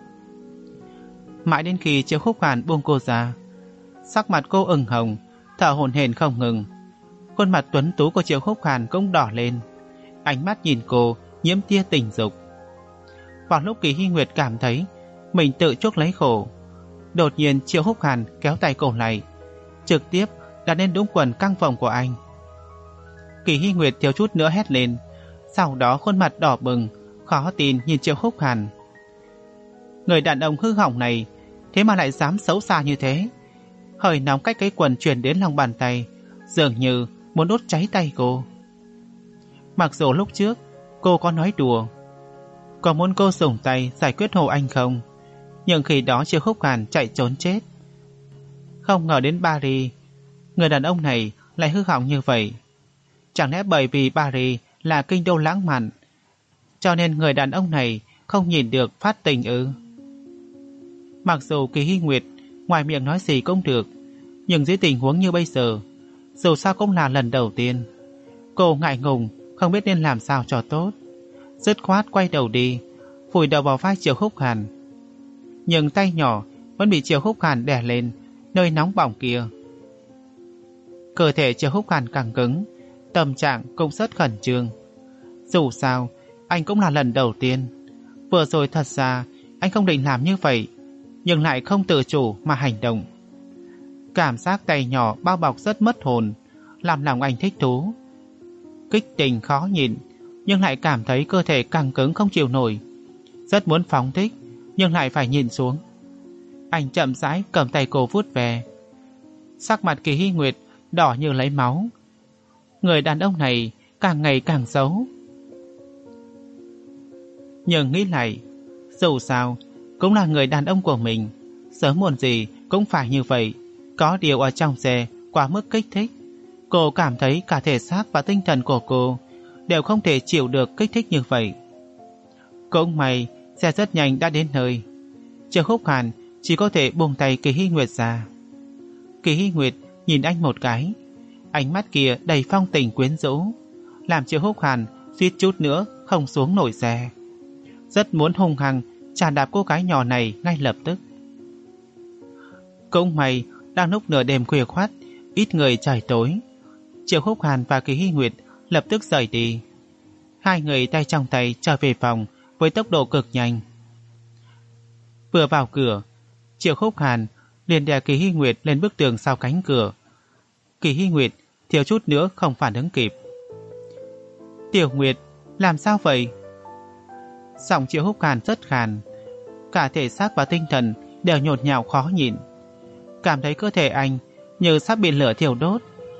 Mãi đến khi Triệu Khúc Hàn buông cô ra, sắc mặt cô ửng hồng, thở hổn hển không ngừng. Khuôn mặt tuấn tú của Triệu Khúc Hàn cũng đỏ lên, ánh mắt nhìn cô nhiễm tia tình dục. Vào lúc Kỳ Hy Nguyệt cảm thấy mình tự chuốc lấy khổ, đột nhiên Triệu Khúc Hàn kéo tay cô lại, trực tiếp đặt lên đúng quần căng phòng của anh. Kỳ Hy Nguyệt thiếu chút nữa hét lên, sau đó khuôn mặt đỏ bừng, khó tin nhìn Triệu Húc Hàn. Người đàn ông hư hỏng này thế mà lại dám xấu xa như thế. Hơi nóng cách cái quần truyền đến lòng bàn tay, dường như muốn đốt cháy tay cô. Mặc dù lúc trước cô có nói đùa, có muốn cô dùng tay giải quyết Hồ Anh không, nhưng khi đó Triệu Húc Hàn chạy trốn chết. Không ngờ đến Paris, người đàn ông này lại hư hỏng như vậy. Chẳng lẽ bởi vì Paris là kinh đô lãng mạn, cho nên người đàn ông này không nhìn được phát tình ư? Mặc dù Kỳ Hy Nguyệt ngoài miệng nói gì cũng được, nhưng dưới tình huống như bây giờ, dù sao cũng là lần đầu tiên. Cô ngại ngùng, không biết nên làm sao cho tốt, dứt khoát quay đầu đi, vùi đầu vào vai Triệu Húc Hàn. Nhưng tay nhỏ vẫn bị Triệu Húc Hàn đè lên nơi nóng bỏng kia. Cơ thể Triệu Húc Hàn càng cứng, tâm trạng cũng rất khẩn trương. Dù sao, anh cũng là lần đầu tiên. Vừa rồi thật ra anh không định làm như vậy, nhưng lại không tự chủ mà hành động. Cảm giác tay nhỏ bao bọc rất mất hồn, làm lòng anh thích thú. Kích tình khó nhịn, nhưng lại cảm thấy cơ thể càng cứng không chịu nổi. Rất muốn phóng thích, nhưng lại phải nhìn xuống. Anh chậm rãi cầm tay cô vuốt về. Sắc mặt Kỳ Hy Nguyệt đỏ như lấy máu. Người đàn ông này càng ngày càng xấu. Nhưng nghĩ lại, dù sao cũng là người đàn ông của mình, sớm muộn gì cũng phải như vậy. Có điều ở trong xe quá mức kích thích, cô cảm thấy cả thể xác và tinh thần của cô đều không thể chịu được kích thích như vậy. Cũng may xe rất nhanh đã đến nơi. Triệu Húc Hàn chỉ có thể buông tay Kỳ Hy Nguyệt ra. Kỳ Hy Nguyệt nhìn anh một cái, ánh mắt kia đầy phong tình quyến rũ, làm Triệu Húc Hàn suýt chút nữa không xuống nổi xe. Rất muốn hung hăng chà đạp cô gái nhỏ này ngay lập tức. Cũng may đang lúc nửa đêm khuya khoắt, ít người trời tối, Triệu Húc Hàn và Kỳ Hy Nguyệt lập tức rời đi. Hai người tay trong tay trở về phòng với tốc độ cực nhanh. Vừa vào cửa, Triệu Húc Hàn liền đè Kỳ Hy Nguyệt lên bức tường sau cánh cửa. Kỳ Hy Nguyệt thiếu chút nữa không phản ứng kịp. Tiểu Nguyệt, làm sao vậy? Giọng Triệu Húc Hàn rất khàn, cả thể xác và tinh thần đều nhột nhào khó nhịn, cảm thấy cơ thể anh như sắp bị lửa thiêu đốt.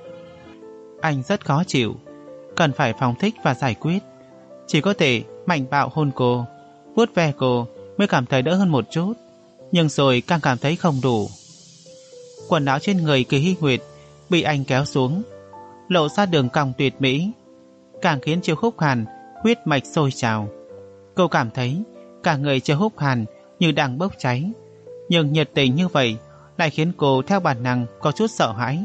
Anh rất khó chịu, cần phải phóng thích và giải quyết, chỉ có thể mạnh bạo hôn cô, vuốt ve cô mới cảm thấy đỡ hơn một chút, nhưng rồi càng cảm thấy không đủ. Quần áo trên người Kỳ Hy Nguyệt bị anh kéo xuống, lộ ra đường cong tuyệt mỹ, càng khiến Triệu Húc Hàn huyết mạch sôi trào. Cô cảm thấy cả người Triệu Húc Hàn như đang bốc cháy, nhưng nhiệt tình như vậy lại khiến cô theo bản năng có chút sợ hãi.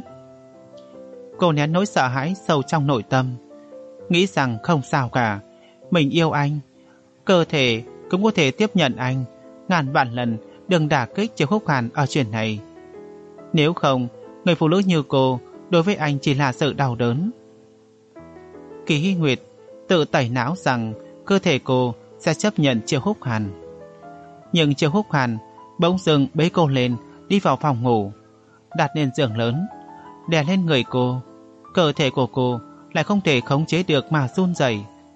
Cô nén nỗi sợ hãi sâu trong nội tâm, nghĩ rằng không sao cả, mình yêu anh, cơ thể cũng có thể tiếp nhận anh, ngàn vạn lần đừng đả kích Triệu Húc Hàn ở chuyện này. Nếu không, người phụ nữ như cô đối với anh chỉ là sự đau đớn. Kỳ Hy Nguyệt tự tẩy não rằng cơ thể cô sẽ chấp nhận Triệu Húc Hàn. Nhưng Triệu Húc Hàn bỗng dưng bế cô lên, đi vào phòng ngủ, đặt lên giường lớn, đè lên người cô. Cơ thể của cô lại không thể khống chế được mà run rẩy.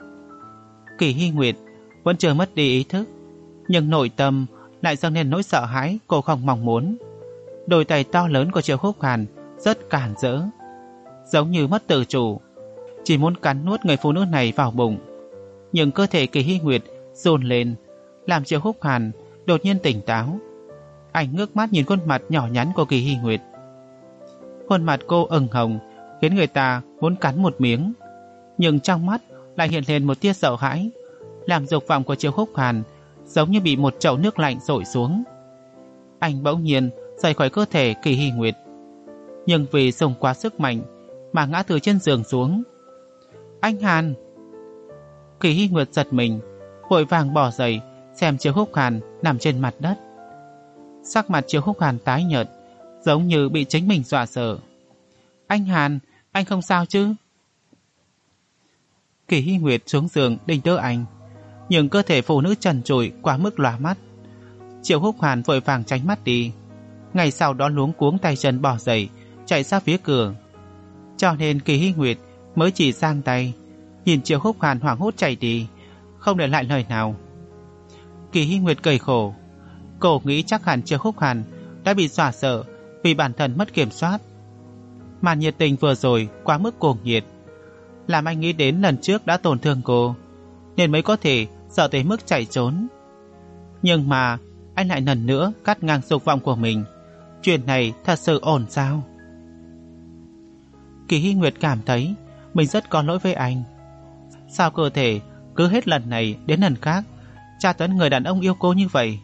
Kỳ Hy Nguyệt vẫn chưa mất đi ý thức, nhưng nội tâm lại dâng lên nỗi sợ hãi cô không mong muốn. Đôi tay to lớn của Triệu Húc Hàn rất cản rỡ, giống như mất tự chủ, chỉ muốn cắn nuốt người phụ nữ này vào bụng. Nhưng cơ thể Kỳ Hy Nguyệt run lên, làm Triệu Húc Hàn đột nhiên tỉnh táo. Anh ngước mắt nhìn khuôn mặt nhỏ nhắn của Kỳ Hy Nguyệt. Khuôn mặt cô ửng hồng, khiến người ta muốn cắn một miếng, nhưng trong mắt lại hiện lên một tia sợ hãi, làm dục vọng của Triệu Húc Hàn giống như bị một chậu nước lạnh dội xuống. Anh bỗng nhiên rời khỏi cơ thể Kỳ Hy Nguyệt, nhưng vì dùng quá sức mạnh mà ngã từ trên giường xuống. Anh Hàn! Kỳ Hy Nguyệt giật mình, vội vàng bỏ dậy xem Triệu Húc Hàn nằm trên mặt đất. Sắc mặt Triệu Húc Hàn tái nhợt, giống như bị chính mình dọa sợ. Anh Hàn, anh không sao chứ? Kỳ Hy Nguyệt xuống giường định đỡ anh, nhưng cơ thể phụ nữ trần trụi quá mức lóa mắt. Triệu Húc Hàn vội vàng tránh mắt đi, ngày sau đó luống cuống tay chân bỏ dậy chạy ra phía cửa. Cho nên Kỳ Hy Nguyệt mới chỉ giang tay, nhìn Triệu Húc Hàn hoảng hốt chạy đi, không để lại lời nào. Kỳ Hy Nguyệt cười khổ, cô nghĩ chắc hẳn Triệu Húc Hàn đã bị dọa sợ vì bản thân mất kiểm soát. Mà nhiệt tình vừa rồi quá mức cuồng nhiệt, làm anh nghĩ đến lần trước đã tổn thương cô, nên mới có thể sợ tới mức chạy trốn. Nhưng mà anh lại lần nữa cắt ngang dục vọng của mình. Chuyện này thật sự ổn sao? Kỳ Hy Nguyệt cảm thấy mình rất có lỗi với anh. Sao cơ thể cứ hết lần này đến lần khác tra tấn người đàn ông yêu cô như vậy?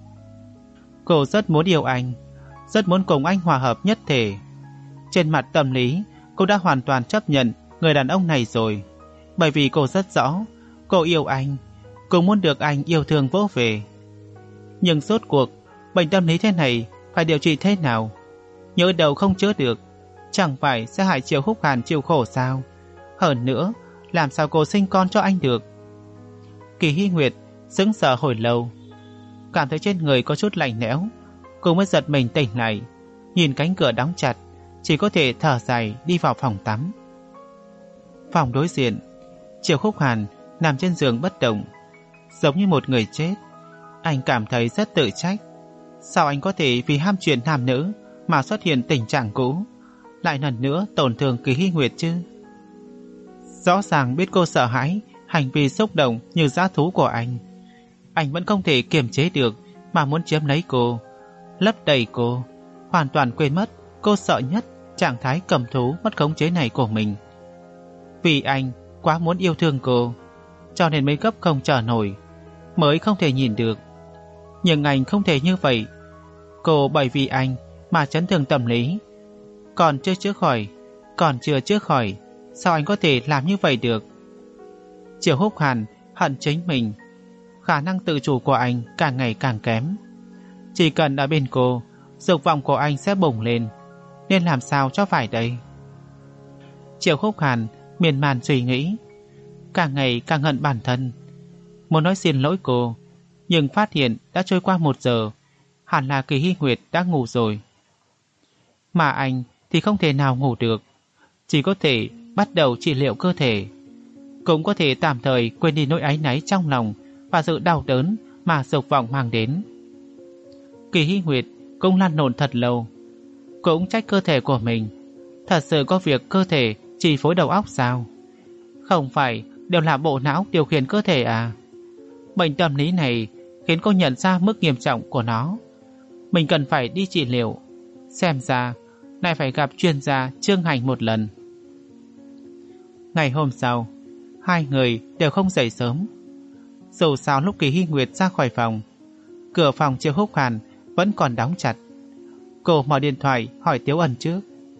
Cô rất muốn yêu anh, rất muốn cùng anh hòa hợp nhất thể. Trên mặt tâm lý, cô đã hoàn toàn chấp nhận người đàn ông này rồi, bởi vì cô rất rõ cô yêu anh, cô muốn được anh yêu thương vỗ về. Nhưng rốt cuộc bệnh tâm lý thế này phải điều trị thế nào? Nhỡ đầu không chữa được, chẳng phải sẽ hại Triệu Húc Hàn chịu khổ sao? Hơn nữa, làm sao cô sinh con cho anh được? Kỳ Hy Nguyệt sững sờ hồi lâu, cảm thấy trên người có chút lạnh lẽo. Cô mới giật mình tỉnh lại, nhìn cánh cửa đóng chặt, chỉ có thể thở dài đi vào phòng tắm. Phòng đối diện, Triệu Húc Hàn nằm trên giường bất động, giống như một người chết. Anh cảm thấy rất tự trách. Sao anh có thể vì ham chuyện nam nữ mà xuất hiện tình trạng cũ, lại lần nữa tổn thương Kỳ Hy Nguyệt chứ? Rõ ràng biết cô sợ hãi hành vi xúc động như dã thú của anh, anh vẫn không thể kiềm chế được mà muốn chiếm lấy cô, lấp đầy cô, hoàn toàn quên mất cô sợ nhất trạng thái cầm thú mất khống chế này của mình. Vì anh quá muốn yêu thương cô, cho nên mới gấp không chờ nổi, mới không thể nhìn được. Nhưng anh không thể như vậy. Cô bởi vì anh mà chấn thương tâm lý, còn chưa chữa khỏi, còn chưa chữa khỏi, sao anh có thể làm như vậy được? Triệu Húc Hàn hận chính mình, khả năng tự chủ của anh càng ngày càng kém. Chỉ cần ở bên cô, dục vọng của anh sẽ bùng lên, nên làm sao cho phải đây? Triệu Húc Hàn miên man suy nghĩ, càng ngày càng hận bản thân, muốn nói xin lỗi cô, nhưng phát hiện đã trôi qua một giờ, hẳn là Kỳ Hy Nguyệt đã ngủ rồi. Mà anh thì không thể nào ngủ được, chỉ có thể bắt đầu trị liệu cơ thể, cũng có thể tạm thời quên đi nỗi áy náy trong lòng và sự đau đớn mà dục vọng mang đến. Kỳ Hy Nguyệt cũng lăn lộn thật lâu, cũng trách cơ thể của mình. Thật sự có việc cơ thể chi phối đầu óc sao? Không phải đều là bộ não điều khiển cơ thể à? Bệnh tâm lý này khiến cô nhận ra mức nghiêm trọng của nó. Mình cần phải đi trị liệu. Xem ra lại phải gặp chuyên gia Trương Hành một lần. Ngày hôm sau, hai người đều không dậy sớm. Dù sao lúc Kỳ Hy Nguyệt ra khỏi phòng, cửa phòng Triệu Húc Hàn vẫn còn đóng chặt. Cô mở điện thoại hỏi Tiếu Ân trước.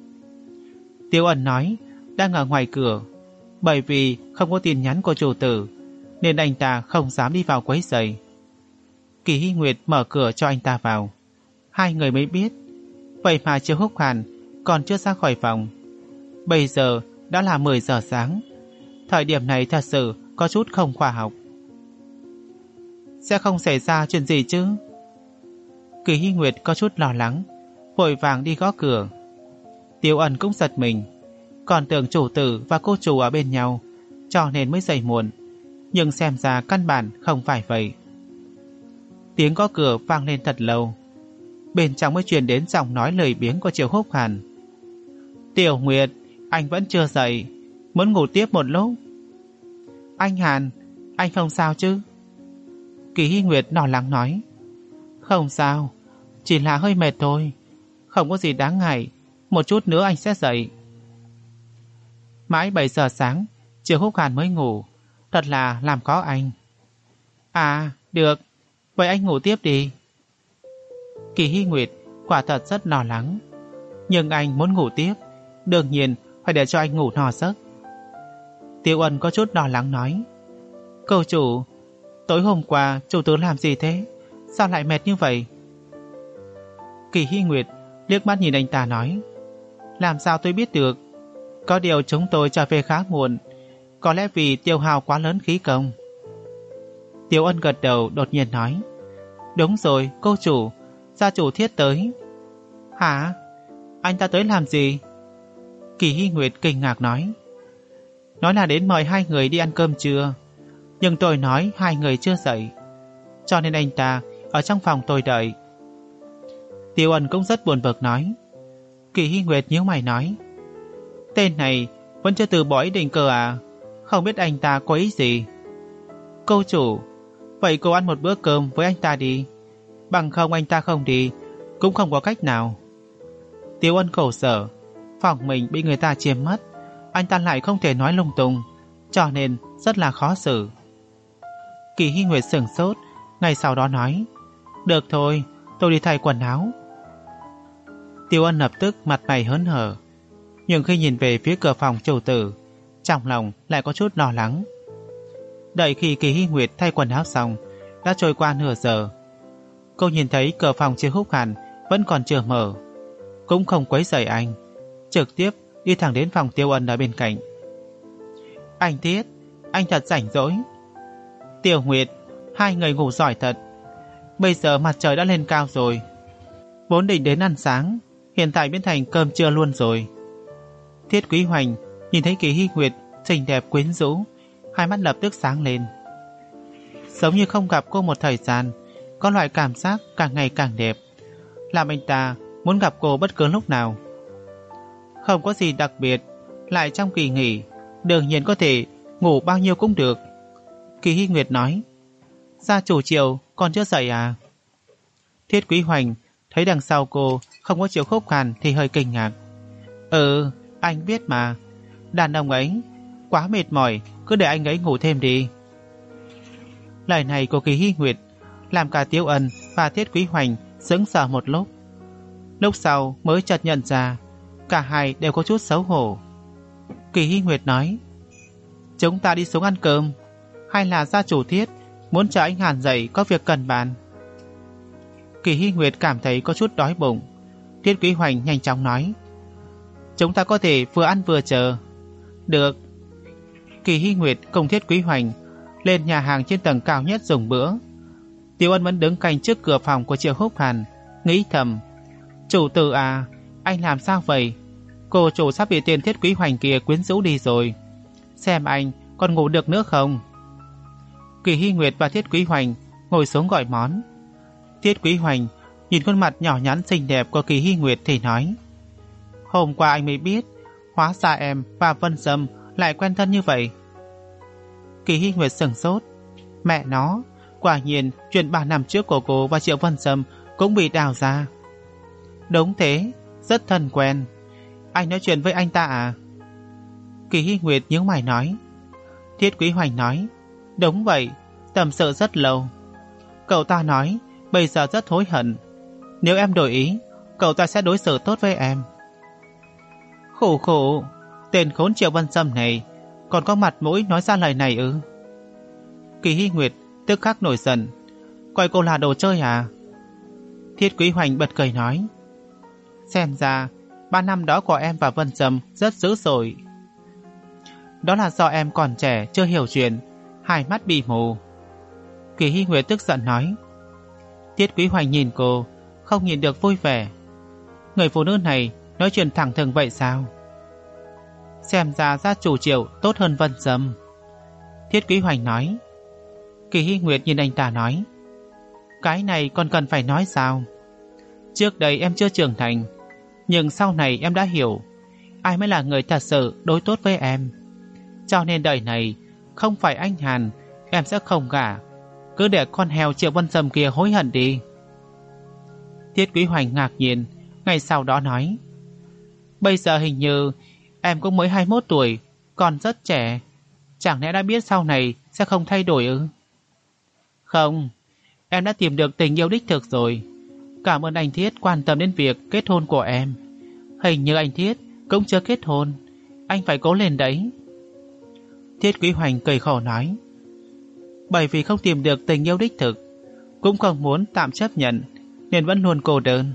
Tiếu Ân nói đang ở ngoài cửa, bởi vì không có tin nhắn của chủ tử nên anh ta không dám đi vào quấy rầy. Kỳ Hy Nguyệt mở cửa cho anh ta vào. Hai người mới biết, vậy mà Triệu Húc Hàn còn chưa ra khỏi phòng. Bây giờ đã là mười giờ sáng. Thời điểm này thật sự có chút không khoa học. Sẽ không xảy ra chuyện gì chứ? Kỳ Hy Nguyệt có chút lo lắng, vội vàng đi gõ cửa. Tiếu Ân cũng giật mình, còn tưởng chủ tử và cô chủ ở bên nhau, cho nên mới dậy muộn. Nhưng xem ra căn bản không phải vậy. Tiếng gõ cửa vang lên thật lâu, bên trong mới truyền đến giọng nói lười biếng của Triệu Húc Hàn. Tiểu Nguyệt, anh vẫn chưa dậy, muốn ngủ tiếp một lúc. Anh Hàn, anh không sao chứ? Kỳ Hy Nguyệt lo lắng nói. Không sao, chỉ là hơi mệt thôi, không có gì đáng ngại, một chút nữa anh sẽ dậy. Mãi bảy giờ sáng, Triệu Húc Hàn mới ngủ, thật là làm khó anh. À, được, vậy anh ngủ tiếp đi. Kỳ Hy Nguyệt quả thật rất lo lắng, nhưng anh muốn ngủ tiếp, đương nhiên phải để cho anh ngủ no giấc. Tiêu Ân có chút lo lắng nói. Cô chủ, tối hôm qua chủ tử làm gì thế? Sao lại mệt như vậy? Kỳ Hy Nguyệt liếc mắt nhìn anh ta nói. Làm sao tôi biết được? Có điều chúng tôi trở về khá muộn, có lẽ vì tiêu hao quá lớn khí công. Tiêu Ân gật đầu đột nhiên nói. Đúng rồi, cô chủ, gia chủ Thiết tới. Hả? Anh ta tới làm gì? Kỳ Hy Nguyệt kinh ngạc nói. nói là đến mời hai người đi ăn cơm trưa. Nhưng tôi nói hai người chưa dậy, cho nên anh ta ở trong phòng tôi đợi. Tiêu Ân cũng rất buồn bực nói. Kỳ Hy Nguyệt nhíu mày nói, tên này vẫn chưa từ bỏ ý định cơ à? Không biết anh ta có ý gì. Cô chủ, vậy cô ăn một bữa cơm với anh ta đi, bằng không anh ta không đi cũng không có cách nào. Tiêu Ân khổ sở, phòng mình bị người ta chiếm mất, anh ta lại không thể nói lung tung, cho nên rất là khó xử. Kỳ Hy Nguyệt sửng sốt, ngay sau đó nói, được thôi, tôi đi thay quần áo. Tiêu Ân lập tức mặt mày hớn hở, nhưng khi nhìn về phía cửa phòng chủ tử, trong lòng lại có chút lo lắng. Đợi khi Kỳ Hy Nguyệt thay quần áo xong, đã trôi qua nửa giờ. Cô nhìn thấy cửa phòng Triệu Húc Hàn vẫn còn chưa mở, cũng không quấy rầy anh, trực tiếp đi thẳng đến phòng Tiêu Ân ở bên cạnh. Anh Thiết, anh thật rảnh rỗi. Tiểu Nguyệt, hai người ngủ giỏi thật. Bây giờ mặt trời đã lên cao rồi, vốn định đến ăn sáng, hiện tại biến thành cơm trưa luôn rồi. Thiết Quý Hoành nhìn thấy Kỳ Hy Nguyệt xinh đẹp quyến rũ, hai mắt lập tức sáng lên. Giống như không gặp cô một thời gian, có loại cảm giác càng ngày càng đẹp, làm anh ta muốn gặp cô bất cứ lúc nào. Không có gì đặc biệt, lại trong kỳ nghỉ, đương nhiên có thể ngủ bao nhiêu cũng được. Kỳ Hy Nguyệt nói, gia chủ Triệu còn chưa dậy à? Thiết Quý Hoành thấy đằng sau cô không có Triệu Khúc Hàn thì hơi kinh ngạc. Ừ, anh biết mà, đàn ông ấy quá mệt mỏi, cứ để anh ấy ngủ thêm đi. Lời này của Kỳ Hy Nguyệt làm cả Tiêu Ân và Thiết Quý Hoành sững sờ một lúc. Lúc sau mới chợt nhận ra cả hai đều có chút xấu hổ. Kỳ Hy Nguyệt nói, chúng ta đi xuống ăn cơm, hay là gia chủ Thiết muốn chờ anh Hàn dậy có việc cần bàn? Kỳ Hy Nguyệt cảm thấy có chút đói bụng. Thiết Quý Hoành nhanh chóng nói, chúng ta có thể vừa ăn vừa chờ. Được. Kỳ Hy Nguyệt cùng Thiết Quý Hoành lên nhà hàng trên tầng cao nhất dùng bữa. Tiêu Ân vẫn đứng canh trước cửa phòng của Triệu Húc Hàn, nghĩ thầm, chủ tử à, anh làm sao vậy? Cô chủ sắp bị tên Thiết Quý Hoành kia quyến rũ đi rồi, xem anh còn ngủ được nữa không? Kỳ Hy Nguyệt và Thiết Quý Hoành ngồi xuống gọi món. Thiết Quý Hoành nhìn khuôn mặt nhỏ nhắn xinh đẹp của Kỳ Hy Nguyệt thì nói, hôm qua anh mới biết, hóa ra em và Vân Sâm lại quen thân như vậy. Kỳ Hy Nguyệt sửng sốt, mẹ nó, quả nhiên chuyện ba năm trước của cô và Triệu Vân Sâm cũng bị đào ra. Đúng thế, rất thân quen. Anh nói chuyện với anh ta à? Kỳ Hy Nguyệt nhíu mày nói. Thiết Quý Hoành nói, đúng vậy, tâm sự rất lâu. Cậu ta nói bây giờ rất hối hận, nếu em đổi ý, cậu ta sẽ đối xử tốt với em. Khổ khổ, tên khốn Triệu Vân Sâm này còn có mặt mũi nói ra lời này ư? Kỳ Hy Nguyệt tức khắc nổi giận, coi cô là đồ chơi à? Thiết Quý Hoành bật cười nói, xem ra ba năm đó của em và Vân Sâm rất dữ dội. Đó là do em còn trẻ chưa hiểu chuyện, hai mắt bị mù. Kỳ Hy Nguyệt tức giận nói. Thiết Quý Hoành nhìn cô, không nhìn được vui vẻ. Người phụ nữ này nói chuyện thẳng thừng vậy sao? Xem ra gia chủ Triệu tốt hơn Vân Sâm. Thiết Quý Hoành nói. Kỳ Hy Nguyệt nhìn anh ta nói, cái này còn cần phải nói sao? Trước đây em chưa trưởng thành, nhưng sau này em đã hiểu ai mới là người thật sự đối tốt với em. Cho nên đời này không phải anh Hàn em sẽ không gả, cứ để con heo Triệu Vân Sâm kia hối hận đi. Thiết Quý Hoành ngạc nhiên, ngay sau đó nói, bây giờ hình như em cũng mới hai mươi mốt tuổi, còn rất trẻ, chẳng lẽ đã biết sau này sẽ không thay đổi ư? Không, em đã tìm được tình yêu đích thực rồi. Cảm ơn anh Thiết quan tâm đến việc kết hôn của em. Hình như anh Thiết cũng chưa kết hôn, anh phải cố lên đấy. Thiết Quý Hoành cười khổ nói, bởi vì không tìm được tình yêu đích thực, cũng không muốn tạm chấp nhận, nên vẫn luôn cô đơn.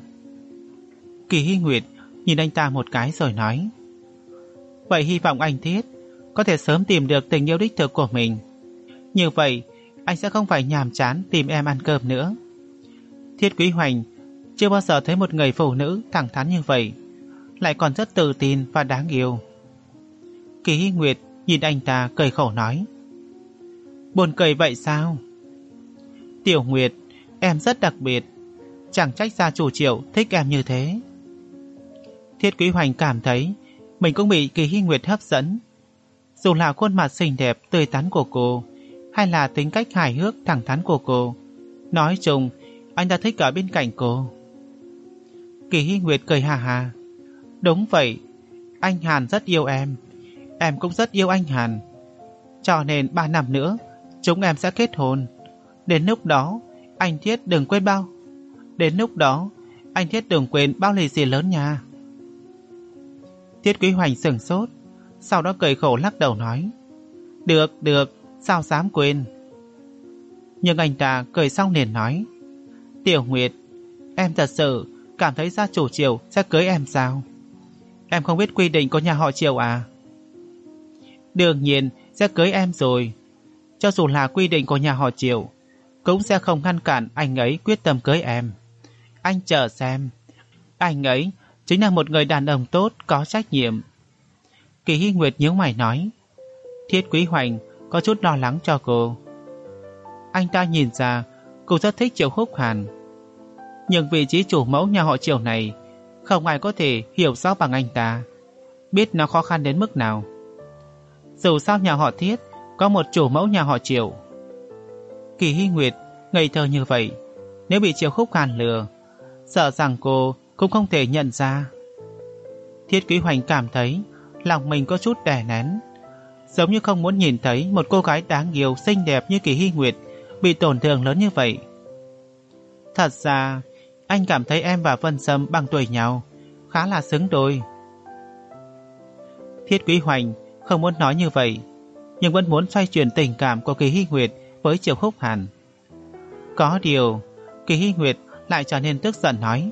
Kỳ Hy Nguyệt nhìn anh ta một cái rồi nói, vậy hy vọng anh Thiết có thể sớm tìm được tình yêu đích thực của mình. Như vậy anh sẽ không phải nhàm chán tìm em ăn cơm nữa. Thiết Quý Hoành chưa bao giờ thấy một người phụ nữ thẳng thắn như vậy, lại còn rất tự tin và đáng yêu. Kỳ Hy Nguyệt nhìn anh ta cười khổ nói. Buồn cười vậy sao? Tiểu Nguyệt, em rất đặc biệt, chẳng trách gia chủ Triệu thích em như thế. Thiết Quý Hoành cảm thấy mình cũng bị Kỳ Hy Nguyệt hấp dẫn. Dù là khuôn mặt xinh đẹp tươi tắn của cô, hay là tính cách hài hước thẳng thắn của cô, nói chung anh ta thích ở bên cạnh cô. Kỳ Hy Nguyệt cười hà hà. Đúng vậy, anh Hàn rất yêu em, em cũng rất yêu anh Hàn. Cho nên ba năm nữa chúng em sẽ kết hôn. Đến lúc đó anh Thiết đừng quên bao Đến lúc đó anh Thiết đừng quên bao lì xì lớn nha. Thiết Quý Hoành sửng sốt, sau đó cười khổ lắc đầu nói. Được, được, sao dám quên. Nhưng anh ta cười xong liền nói. Tiểu Nguyệt, em thật sự cảm thấy gia chủ Triệu sẽ cưới em sao? Em không biết quy định của nhà họ Triệu à? Đương nhiên sẽ cưới em rồi. Cho dù là quy định của nhà họ Triệu, cũng sẽ không ngăn cản anh ấy quyết tâm cưới em. Anh chờ xem, anh ấy chính là một người đàn ông tốt, có trách nhiệm. Kỳ Hy Nguyệt nhíu mày nói. Thiết Quý Hoành có chút lo lắng cho cô. Anh ta nhìn ra cô rất thích Triệu Húc Hàn, nhưng vị trí chủ mẫu nhà họ Triệu này không ai có thể hiểu rõ bằng anh ta, biết nó khó khăn đến mức nào. Dù sao nhà họ Thiết có một chủ mẫu nhà họ Triệu. Kỳ Hy Nguyệt ngây thơ như vậy, nếu bị Triệu Húc Hàn lừa, sợ rằng cô cũng không thể nhận ra. Thiết Quý Hoành cảm thấy lòng mình có chút đè nén, giống như không muốn nhìn thấy một cô gái đáng yêu xinh đẹp như Kỳ Hy Nguyệt bị tổn thương lớn như vậy. Thật ra anh cảm thấy em và Vân Sâm bằng tuổi nhau, khá là xứng đôi. Thiết Quý Hoành không muốn nói như vậy, nhưng vẫn muốn xoay chuyển tình cảm của Kỳ Hy Nguyệt với Triệu Húc Hàn. Có điều Kỳ Hy Nguyệt lại trở nên tức giận nói.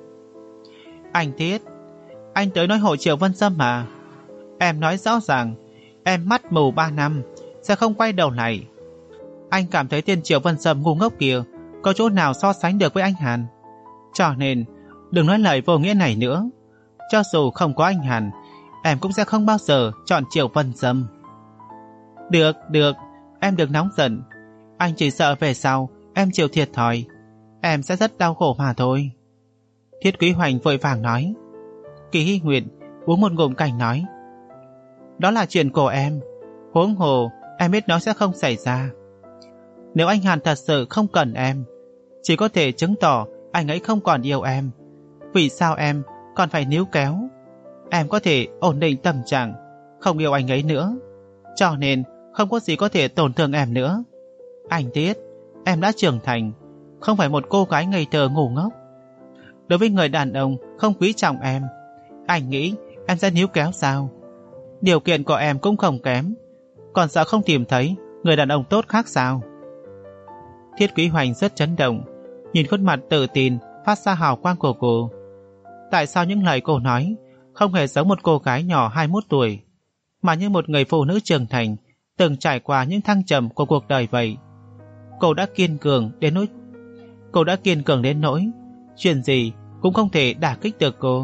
Anh Thiết, anh tới nói hộ Triệu Vân Sâm mà. Em nói rõ ràng em mắt mù ba năm sẽ không quay đầu lại. Anh cảm thấy tên Triệu Vân Sâm ngu ngốc kia có chỗ nào so sánh được với anh Hàn. Cho nên đừng nói lời vô nghĩa này nữa. Cho dù không có anh Hàn, em cũng sẽ không bao giờ chọn Triệu Vân Sâm. Được, được, em đừng nóng giận. Anh chỉ sợ về sau em chịu thiệt thòi, em sẽ rất đau khổ mà thôi. Thiết Quý Hoành vội vàng nói. Kỳ Hy Nguyệt uống một ngụm canh nói. Đó là chuyện của em, huống hồ em biết nó sẽ không xảy ra. Nếu anh Hàn thật sự không cần em, chỉ có thể chứng tỏ anh ấy không còn yêu em. Vì sao em còn phải níu kéo? Em có thể ổn định tâm trạng, không yêu anh ấy nữa, cho nên không có gì có thể tổn thương em nữa. Anh Thiết, em đã trưởng thành, không phải một cô gái ngây thơ ngu ngốc. Đối với người đàn ông không quý trọng em, anh nghĩ em sẽ níu kéo sao? Điều kiện của em cũng không kém, còn sợ không tìm thấy người đàn ông tốt khác sao? Thiết Quý Hoành rất chấn động, nhìn khuôn mặt tự tin phát ra hào quang của cô. Tại sao những lời cô nói không hề giống một cô gái nhỏ hai mươi mốt tuổi, mà như một người phụ nữ trưởng thành từng trải qua những thăng trầm của cuộc đời vậy? Cô đã kiên cường đến nỗi Cô đã kiên cường đến nỗi chuyện gì cũng không thể đả kích được cô.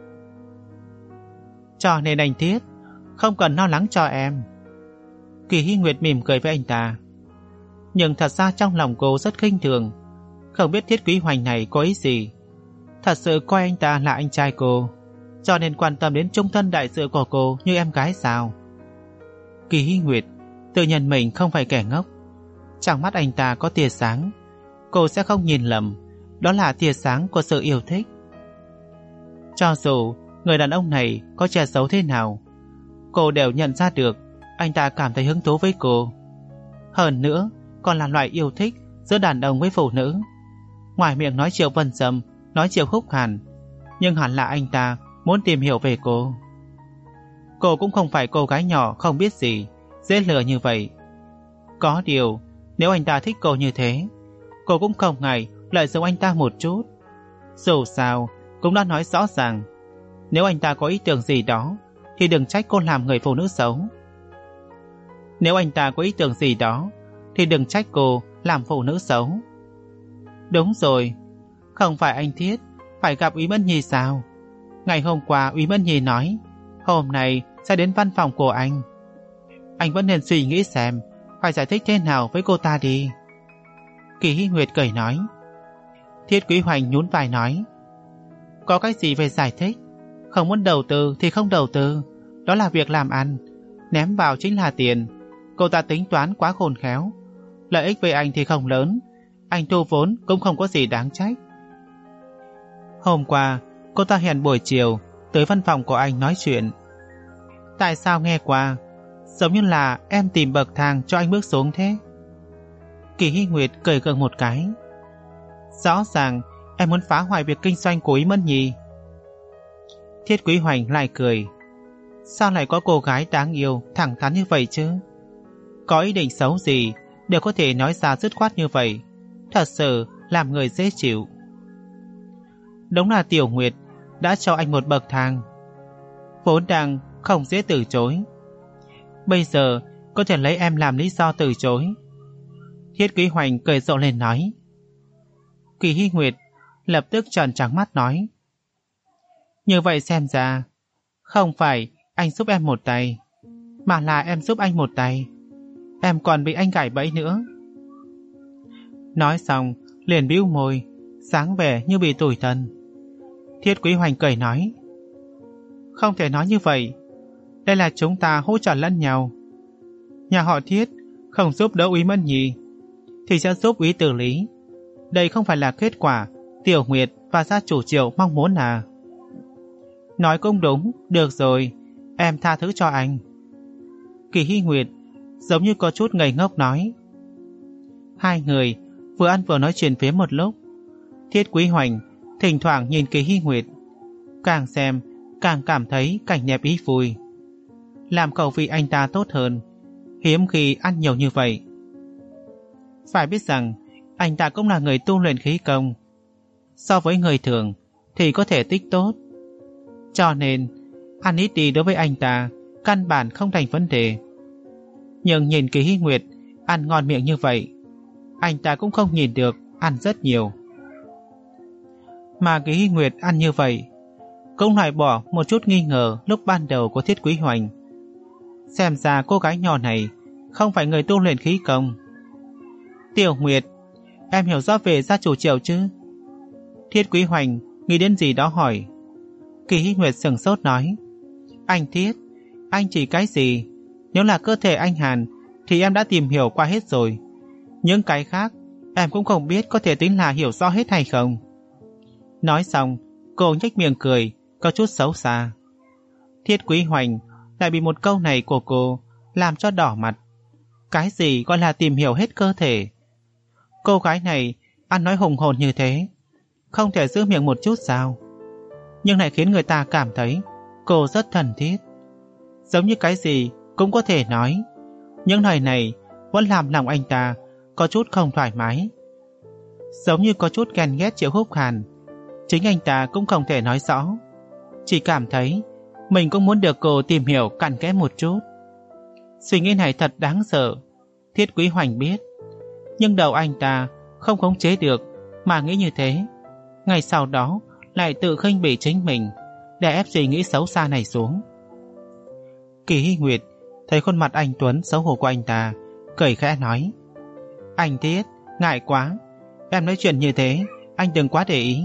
Cho nên anh Thiết không cần lo lắng cho em. Kỳ Hy Nguyệt mỉm cười với anh ta, nhưng thật ra trong lòng cô rất khinh thường, không biết Thiết Quý Hoành này có ý gì. Thật sự coi anh ta là anh trai cô, cho nên quan tâm đến chung thân đại sự của cô như em gái sao? Kỳ Hy Nguyệt tự nhận mình không phải kẻ ngốc. Trong mắt anh ta có tia sáng, cô sẽ không nhìn lầm, đó là tia sáng của sự yêu thích. Cho dù người đàn ông này có che giấu thế nào, cô đều nhận ra được anh ta cảm thấy hứng thú với cô. Hơn nữa còn là loại yêu thích giữa đàn ông với phụ nữ. Ngoài miệng nói Triệu Vân Sâm, nói Triệu Húc Hàn, nhưng hẳn là anh ta muốn tìm hiểu về cô. Cô cũng không phải cô gái nhỏ không biết gì, dễ lừa như vậy. Có điều nếu anh ta thích cô như thế, cô cũng không ngại lợi dụng anh ta một chút. Dù sao cũng đã nói rõ ràng, nếu anh ta có ý tưởng gì đó thì đừng trách cô làm người phụ nữ xấu. Nếu anh ta có ý tưởng gì đó thì đừng trách cô làm phụ nữ xấu. Đúng rồi, không phải anh Thiết phải gặp Úy Mẫn Nhi sao? Ngày hôm qua Úy Mẫn Nhi nói hôm nay sẽ đến văn phòng của anh. anh vẫn nên suy nghĩ xem phải giải thích thế nào với cô ta đi. Kỳ Hy Nguyệt cười nói. Thiết Quý Hoành nhún vai nói. Có cái gì về giải thích? Không muốn đầu tư thì không đầu tư, đó là việc làm ăn, ném vào chính là tiền. Cô ta tính toán quá khôn khéo, lợi ích với anh thì không lớn, anh thu vốn cũng không có gì đáng trách. Hôm qua cô ta hẹn buổi chiều tới văn phòng của anh nói chuyện. Tại sao nghe qua giống như là em tìm bậc thang cho anh bước xuống thế? Kỳ Hy Nguyệt cười gượng một cái. Rõ ràng em muốn phá hoại việc kinh doanh của Ý Mẫn Nhi. Thiết Quý Hoành lại cười. Sao lại có cô gái đáng yêu thẳng thắn như vậy chứ? Có ý định xấu gì đều có thể nói ra dứt khoát như vậy, thật sự làm người dễ chịu. Đúng là Tiểu Nguyệt đã cho anh một bậc thang, vốn đang không dễ từ chối. Bây giờ có thể lấy em làm lý do từ chối. Thiết Quý Hoành cười rộ lên nói. Kỳ Hy Nguyệt lập tức trợn trắng mắt nói. Như vậy xem ra không phải anh giúp em một tay, mà là em giúp anh một tay. Em còn bị anh gài bẫy nữa. Nói xong liền bĩu môi, sáng vẻ như bị tủi thân. Thiết Quý Hoành cười nói. Không thể nói như vậy, đây là chúng ta hỗ trợ lẫn nhau. Nhà họ Thiết không giúp đỡ Úy Mẫn Nhi thì sẽ giúp Úy Tử Lý. Đây không phải là kết quả Tiểu Nguyệt và gia chủ Triệu mong muốn à? Nói cũng đúng, được rồi, em tha thứ cho anh. Kỳ Hy Nguyệt giống như có chút ngây ngốc nói. Hai người vừa ăn vừa nói chuyện phía một lúc. Thiết Quý Hoành thỉnh thoảng nhìn Kỳ Hy Nguyệt, càng xem càng cảm thấy cảnh đẹp ý vui. Làm khẩu vị anh ta tốt hơn, hiếm khi ăn nhiều như vậy. Phải biết rằng anh ta cũng là người tu luyện khí công, so với người thường thì có thể tích tốt, cho nên ăn ít đi đối với anh ta căn bản không thành vấn đề. Nhưng nhìn Kỳ Hy Nguyệt ăn ngon miệng như vậy, anh ta cũng không nhìn được ăn rất nhiều. Mà Kỳ Hy Nguyệt ăn như vậy cũng loại bỏ một chút nghi ngờ lúc ban đầu của Thiết Quý Hoành. Xem ra cô gái nhỏ này không phải người tu luyện khí công. Tiểu Nguyệt, em hiểu rõ về gia chủ Triệu chứ? Thiết Quý Hoành nghĩ đến gì đó hỏi. Kỳ Hy Nguyệt sừng sốt nói. Anh Thiết, anh chỉ cái gì? Nếu là cơ thể anh Hàn thì em đã tìm hiểu qua hết rồi. Những cái khác em cũng không biết có thể tính là hiểu rõ hết hay không. Nói xong cô nhếch miệng cười có chút xấu xa. Thiết Quý Hoành lại bị một câu này của cô làm cho đỏ mặt. Cái gì gọi là tìm hiểu hết cơ thể? Cô gái này ăn nói hùng hồn như thế, không thể giữ miệng một chút sao? Nhưng lại khiến người ta cảm thấy cô rất thân thiết, giống như cái gì cũng có thể nói. Những lời này vẫn làm lòng anh ta có chút không thoải mái, giống như có chút ghen ghét Triệu Húc Hàn. Chính anh ta cũng không thể nói rõ, chỉ cảm thấy mình cũng muốn được cô tìm hiểu cặn kẽ một chút. Suy nghĩ này thật đáng sợ, Thiết Quý Hoành biết, nhưng đầu anh ta không khống chế được mà nghĩ như thế. Ngày sau đó lại tự khinh bỉ chính mình, để ép suy nghĩ xấu xa này xuống. Kỳ Hy Nguyệt thấy khuôn mặt anh tuấn xấu hổ của anh ta, cười khẽ nói. Anh Thiết, ngại quá, em nói chuyện như thế anh đừng quá để ý.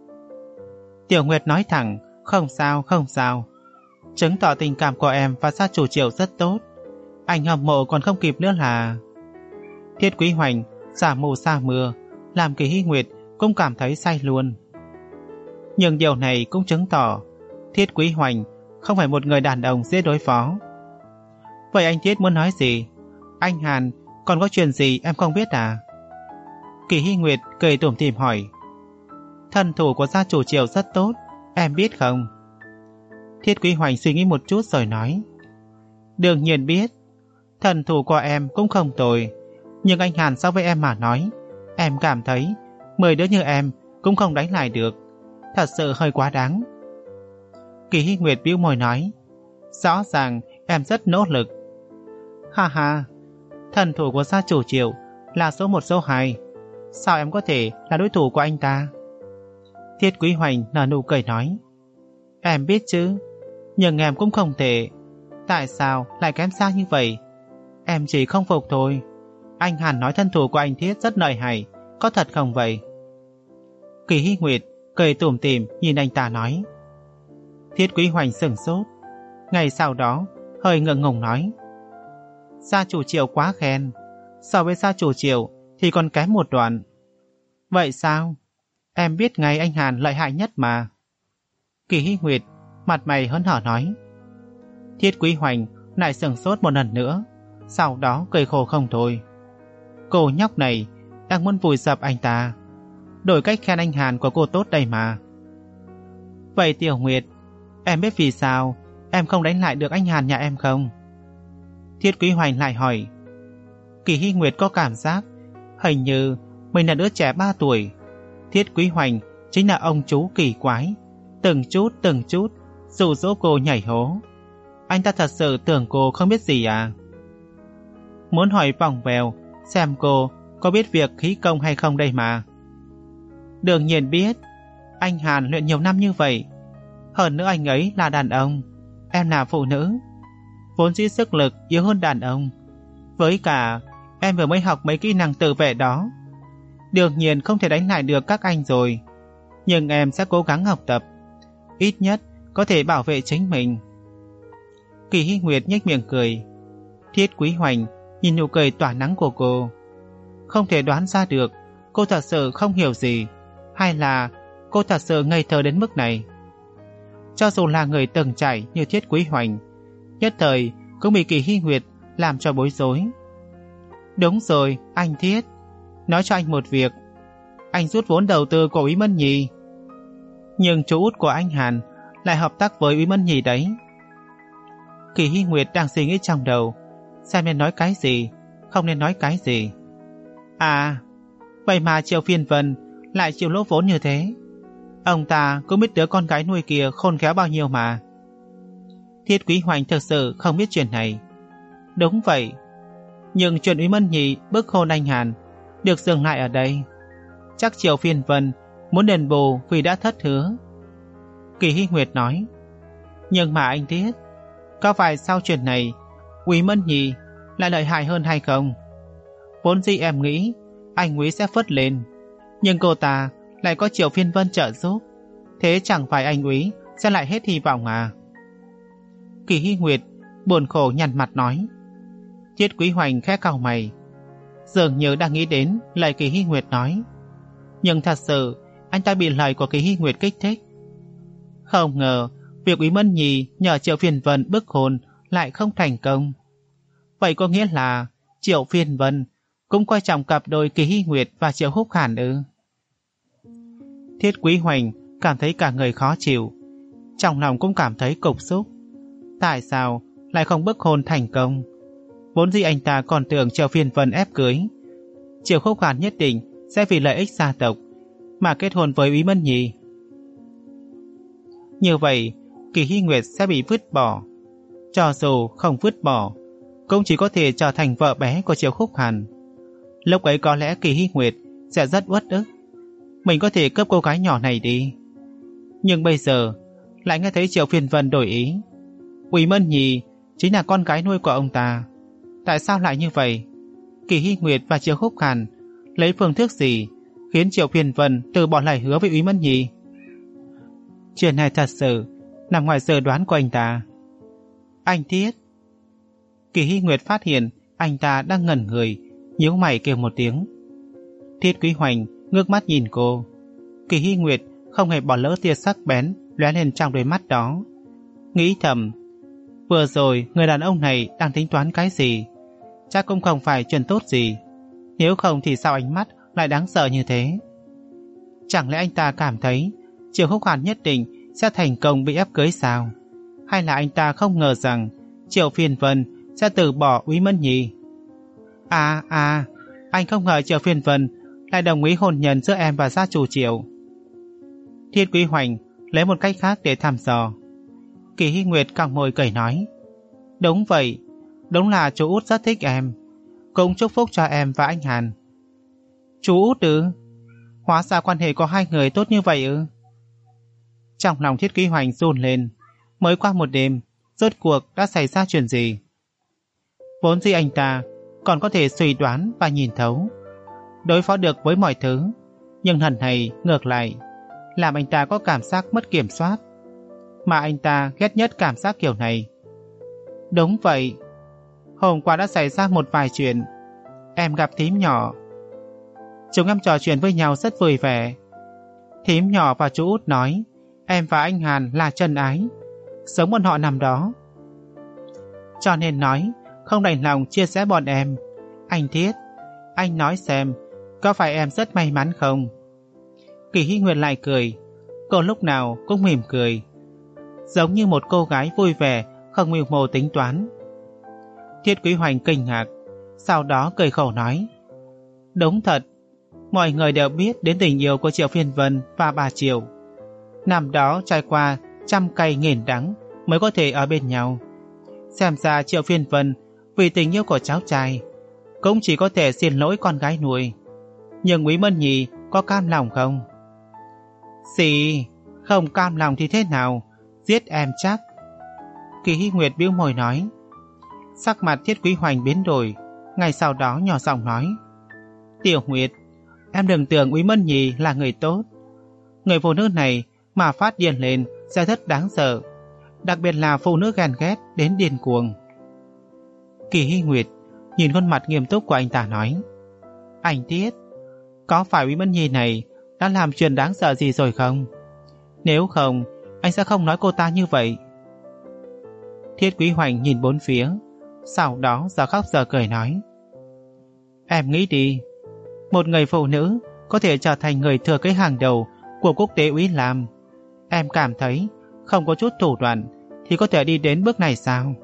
Tiểu Nguyệt nói thẳng. Không sao, không sao, chứng tỏ tình cảm của em và gia chủ Triệu rất tốt, anh hâm mộ còn không kịp nữa là. Thiết Quý Hoành xả mù xa mưa, làm Kỳ Hy Nguyệt cũng cảm thấy say luôn. Nhưng điều này cũng chứng tỏ Thiết Quý Hoành không phải một người đàn ông dễ đối phó. Vậy anh Thiết muốn nói gì? Anh Hàn còn có chuyện gì em không biết à? Kỳ Hy Nguyệt cười tủm tỉm hỏi. Thân thủ của gia chủ Triệu rất tốt, em biết không? Thiết Quý Hoành suy nghĩ một chút rồi nói. Đương nhiên biết, thần thủ của em cũng không tồi, nhưng anh Hàn so với em mà nói, em cảm thấy mười đứa như em cũng không đánh lại được, thật sự hơi quá đáng. Kỳ Hy Nguyệt bĩu môi nói. Rõ ràng em rất nỗ lực. Ha ha, thần thủ của gia chủ Triệu là số một số hai, sao em có thể là đối thủ của anh ta? Thiết Quý Hoành nở nụ cười nói. Em biết chứ, nhưng em cũng không thể. Tại sao lại kém xa như vậy? Em chỉ không phục thôi. Anh Hàn nói thân thủ của anh Thiết rất lợi hại, có thật không vậy? Kỳ Hy Nguyệt cười tủm tỉm nhìn anh ta nói. Thiết Quý Hoành sửng sốt. Ngày sau đó hơi ngượng ngùng nói. Gia chủ Triệu quá khen, so với gia chủ Triệu thì còn kém một đoạn. Vậy sao? Em biết ngay anh Hàn lợi hại nhất mà. Kỳ Hy Nguyệt mặt mày hớn hở nói. Thiết Quý Hoành lại sửng sốt một lần nữa, sau đó cười khổ không thôi. Cô nhóc này đang muốn vùi dập anh ta, đổi cách khen anh Hàn của cô tốt đây mà. Vậy Tiểu Nguyệt, em biết vì sao em không đánh lại được anh Hàn nhà em không? Thiết Quý Hoành lại hỏi. Kỳ Hy Nguyệt có cảm giác hình như mình là đứa trẻ ba tuổi. Thiết Quý Hoành chính là ông chú kỳ quái, từng chút từng chút dụ dỗ cô nhảy hố. Anh ta thật sự tưởng cô không biết gì à? Muốn hỏi vòng vèo xem cô có biết việc khí công hay không đây mà. Đương nhiên biết. Anh Hàn luyện nhiều năm như vậy. Hơn nữa anh ấy là đàn ông, em là phụ nữ, vốn dĩ sức lực yếu hơn đàn ông. Với cả em vừa mới học mấy kỹ năng tự vệ đó, đương nhiên không thể đánh lại được các anh rồi. Nhưng em sẽ cố gắng học tập, ít nhất có thể bảo vệ chính mình. Kỳ Hy Nguyệt nhếch miệng cười. Thiết Quý Hoành nhìn nụ cười tỏa nắng của cô, không thể đoán ra được cô thật sự không hiểu gì, hay là cô thật sự ngây thơ đến mức này. Cho dù là người từng trải như Thiết Quý Hoành, nhất thời cũng bị Kỳ Hy Nguyệt làm cho bối rối. Đúng rồi, anh Thiết, nói cho anh một việc. Anh rút vốn đầu tư của Úy Mân Nhi, nhưng chú út của anh Hàn lại hợp tác với Úy Mân Nhi đấy. Kỳ Hy Nguyệt đang suy nghĩ trong đầu, xem nên nói cái gì, không nên nói cái gì. À, vậy mà Triệu Phiên Vân lại chịu lỗ vốn như thế. Ông ta cũng biết đứa con gái nuôi kia khôn khéo bao nhiêu mà. Thiết Quý Hoành thực sự không biết chuyện này. Đúng vậy, nhưng chuyện Úy Mân Nhi bức hôn anh Hàn được dừng lại ở đây. Chắc Triệu Phiên Vân muốn đền bù vì đã thất hứa. Kỳ Hy Nguyệt nói. Nhưng mà anh Thiết, có phải sau chuyện này Úy Mân Nhi lại lợi hại hơn hay không? Vốn dĩ em nghĩ anh Úy sẽ phất lên, nhưng cô ta lại có Triệu Phiên Vân trợ giúp, thế chẳng phải anh Úy sẽ lại hết hy vọng à? Kỳ Hy Nguyệt buồn khổ nhăn mặt nói. Thiết Quý Hoành khẽ cau mày, dường như đang nghĩ đến lời Kỳ Hy Nguyệt nói. Nhưng thật sự anh ta bị lời của Kỳ Hy Nguyệt kích thích. Không ngờ việc Úy Mân Nhi nhờ Triệu Phiên Vân bức hôn lại không thành công. Vậy có nghĩa là Triệu Phiên Vân cũng coi trọng cặp đôi Kỳ Hy Nguyệt và Triệu Húc Hàn ư? Thiết Quý Hoành cảm thấy cả người khó chịu, trong lòng cũng cảm thấy cục xúc. Tại sao lại không bức hôn thành công? Vốn dĩ anh ta còn tưởng Triệu Phiên Vân ép cưới, Triệu Húc Hàn nhất định sẽ vì lợi ích gia tộc mà kết hôn với Úy Mân Nhi. Như vậy Kỳ Hy Nguyệt sẽ bị vứt bỏ. Cho dù không vứt bỏ, cũng chỉ có thể trở thành vợ bé của Triệu Húc Hàn. Lúc ấy có lẽ Kỳ Hy Nguyệt sẽ rất uất ức, mình có thể cướp cô gái nhỏ này đi. Nhưng bây giờ lại nghe thấy Triệu Phiên Vân đổi ý. Úy Mân Nhi chính là con gái nuôi của ông ta. Tại sao lại như vậy? Kỳ Hy Nguyệt và Triệu Húc Hàn lấy phương thức gì khiến Triệu Phiên Vân từ bỏ lời hứa với Úy Mân Nhi? Chuyện này thật sự nằm ngoài dự đoán của anh ta. Anh Thiết. Kỳ Hy Nguyệt phát hiện anh ta đang ngẩn người, nhíu mày kêu một tiếng. Thiết Quý Hoành ngước mắt nhìn cô. Kỳ Hy Nguyệt không hề bỏ lỡ tia sắc bén lóe lên trong đôi mắt đó, nghĩ thầm, vừa rồi người đàn ông này đang tính toán cái gì? Chắc cũng không phải chuyện tốt gì, nếu không thì sao ánh mắt lại đáng sợ như thế? Chẳng lẽ anh ta cảm thấy Triệu Húc Hàn nhất định sẽ thành công bị ép cưới sao? Hay là anh ta không ngờ rằng Triệu Phiên Vân sẽ từ bỏ Úy Mân Nhi? À à, anh không ngờ Triệu Phiên Vân lại đồng ý hôn nhân giữa em và gia chủ Triệu. Thiết Quý Hoành lấy một cách khác để thăm dò. Kỳ Hy Nguyệt cong môi cười nói. Đúng vậy, đúng là chú út rất thích em, cũng chúc phúc cho em và anh Hàn. Chú út ư? Hóa ra quan hệ của hai người tốt như vậy ư? Trong lòng Thiết Quý Hoành run lên. Mới qua một đêm, rốt cuộc đã xảy ra chuyện gì? Vốn dĩ anh ta còn có thể suy đoán và nhìn thấu, đối phó được với mọi thứ, nhưng lần này ngược lại, làm anh ta có cảm giác mất kiểm soát. Mà anh ta ghét nhất cảm giác kiểu này. Đúng vậy, hôm qua đã xảy ra một vài chuyện. Em gặp thím nhỏ. Chúng em trò chuyện với nhau rất vui vẻ. Thím nhỏ và chú út nói em và anh Hàn là chân ái, sống bọn họ nằm đó. Cho nên nói không đành lòng chia sẻ bọn em. Anh Thiết, anh nói xem, có phải em rất may mắn không? Kỳ Hy Nguyệt lại cười. Cô lúc nào cũng mỉm cười, giống như một cô gái vui vẻ, không mưu mô tính toán. Thiết Quý Hoành kinh ngạc, sau đó cười khổ nói: Đúng thật, mọi người đều biết đến tình yêu của Triệu Phiên Vân và bà Triệu. Năm đó trải qua trăm cay nghìn đắng mới có thể ở bên nhau. Xem ra Triệu Phiên Vân vì tình yêu của cháu trai cũng chỉ có thể xin lỗi con gái nuôi. Nhưng Úy Mân Nhi có cam lòng không? Xì, không cam lòng thì thế nào, giết em chắc. Kỳ Hy Nguyệt bĩu môi nói. Sắc mặt Thiết Quý Hoành biến đổi, ngay sau đó nhỏ giọng nói: Tiểu Nguyệt, em đừng tưởng Úy Mân Nhi là người tốt. Người phụ nữ này mà phát điên lên sẽ rất đáng sợ, đặc biệt là phụ nữ ghen ghét đến điên cuồng. Kỳ Hy Nguyệt nhìn khuôn mặt nghiêm túc của anh ta nói: Anh Thiết, có phải Úy Mân Nhi này đã làm chuyện đáng sợ gì rồi không? Nếu không, anh sẽ không nói cô ta như vậy. Thiết Quý Hoành nhìn bốn phía, sau đó giờ khóc giờ cười nói: Em nghĩ đi, một người phụ nữ có thể trở thành người thừa kế hàng đầu của quốc tế Úy Lam. Em cảm thấy không có chút thủ đoạn thì có thể đi đến bước này sao?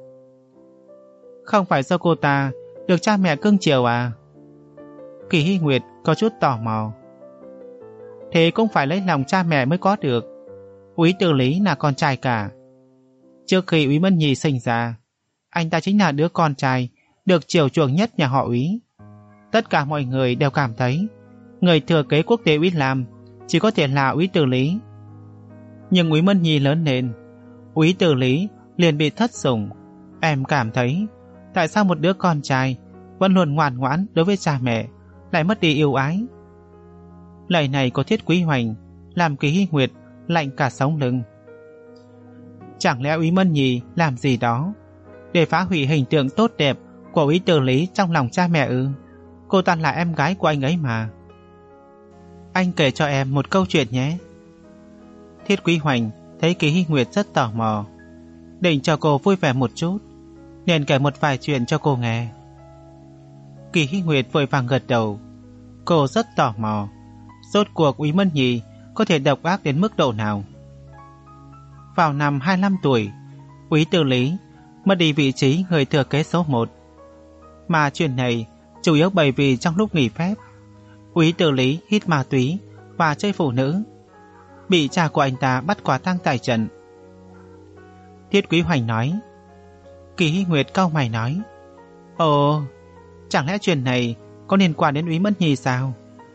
Không phải do cô ta được cha mẹ cưng chiều à? Kỳ Hy Nguyệt có chút tò mò. Thế cũng phải lấy lòng cha mẹ mới có được. Úy Từ Lý là con trai cả. Trước khi Úy Mân Nhi sinh ra, anh ta chính là đứa con trai được chiều chuộng nhất nhà họ Úy. Tất cả mọi người đều cảm thấy người thừa kế quốc tế Úy Lam chỉ có thể là Úy Từ Lý. Nhưng Úy Mân Nhi lớn lên, Úy Từ Lý liền bị thất sủng. Em cảm thấy tại sao một đứa con trai vẫn luôn ngoan ngoãn đối với cha mẹ lại mất đi yêu ái? Lời này của Thiết Quý Hoành làm Kỳ Hy Nguyệt lạnh cả sống lưng. Chẳng lẽ Úy Mân Nhi làm gì đó để phá hủy hình tượng tốt đẹp của Úy Từ Lý trong lòng cha mẹ ư? Cô ta là em gái của anh ấy mà. Anh kể cho em một câu chuyện nhé. Thiết Quý Hoành thấy Kỳ Hy Nguyệt rất tò mò, định cho cô vui vẻ một chút, nên kể một vài chuyện cho cô nghe. Kỳ Hy Nguyệt vội vàng gật đầu. Cô rất tò mò, rốt cuộc Úy Mân Nhi có thể độc ác đến mức độ nào. Vào năm hai mươi lăm tuổi, Úy Từ Lý mất đi vị trí người thừa kế số một. Mà chuyện này chủ yếu bởi vì trong lúc nghỉ phép, Úy Từ Lý hít ma túy và chơi phụ nữ, bị cha của anh ta bắt quả tang tại trận. Thiết Quý Hoành nói. Kỳ Hy Nguyệt cau mày nói: Ồ, chẳng lẽ chuyện này có liên quan đến Úy Mân Nhi sao?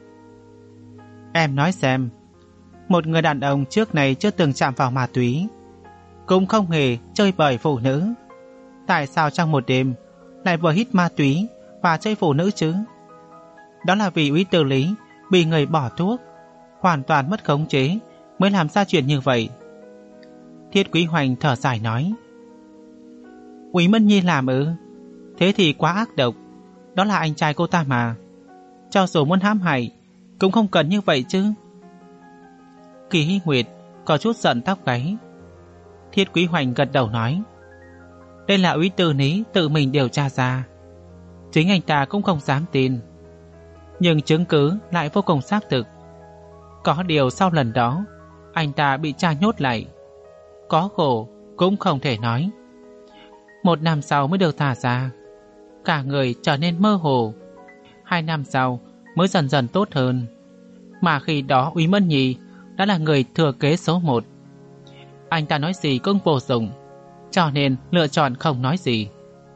Em nói xem, một người đàn ông trước này chưa từng chạm vào ma túy, cũng không hề chơi bời phụ nữ, tại sao trong một đêm lại vừa hít ma túy và chơi phụ nữ chứ? Đó là vì Úy Từ Lý bị người bỏ thuốc, hoàn toàn mất khống chế mới làm ra chuyện như vậy. Thiết Quý Hoành thở dài nói: Úy Mân Nhi làm ư? Thế thì quá ác độc. Đó là anh trai cô ta mà, cho dù muốn hãm hại cũng không cần như vậy chứ. Kỳ Hy Nguyệt có chút giận tóc gáy. Thiết Quý Hoành gật đầu nói: Đây là Úy Từ Lý tự mình điều tra ra, chính anh ta cũng không dám tin, nhưng chứng cứ lại vô cùng xác thực. Có điều sau lần đó anh ta bị cha nhốt lại, có khổ cũng không thể nói. Một năm sau mới được thả ra, cả người trở nên mơ hồ. Hai năm sau mới dần dần tốt hơn. Mà khi đó Úy Mân Nhi đã là người thừa kế số một. Anh ta nói gì cũng vô dụng, cho nên lựa chọn không nói gì.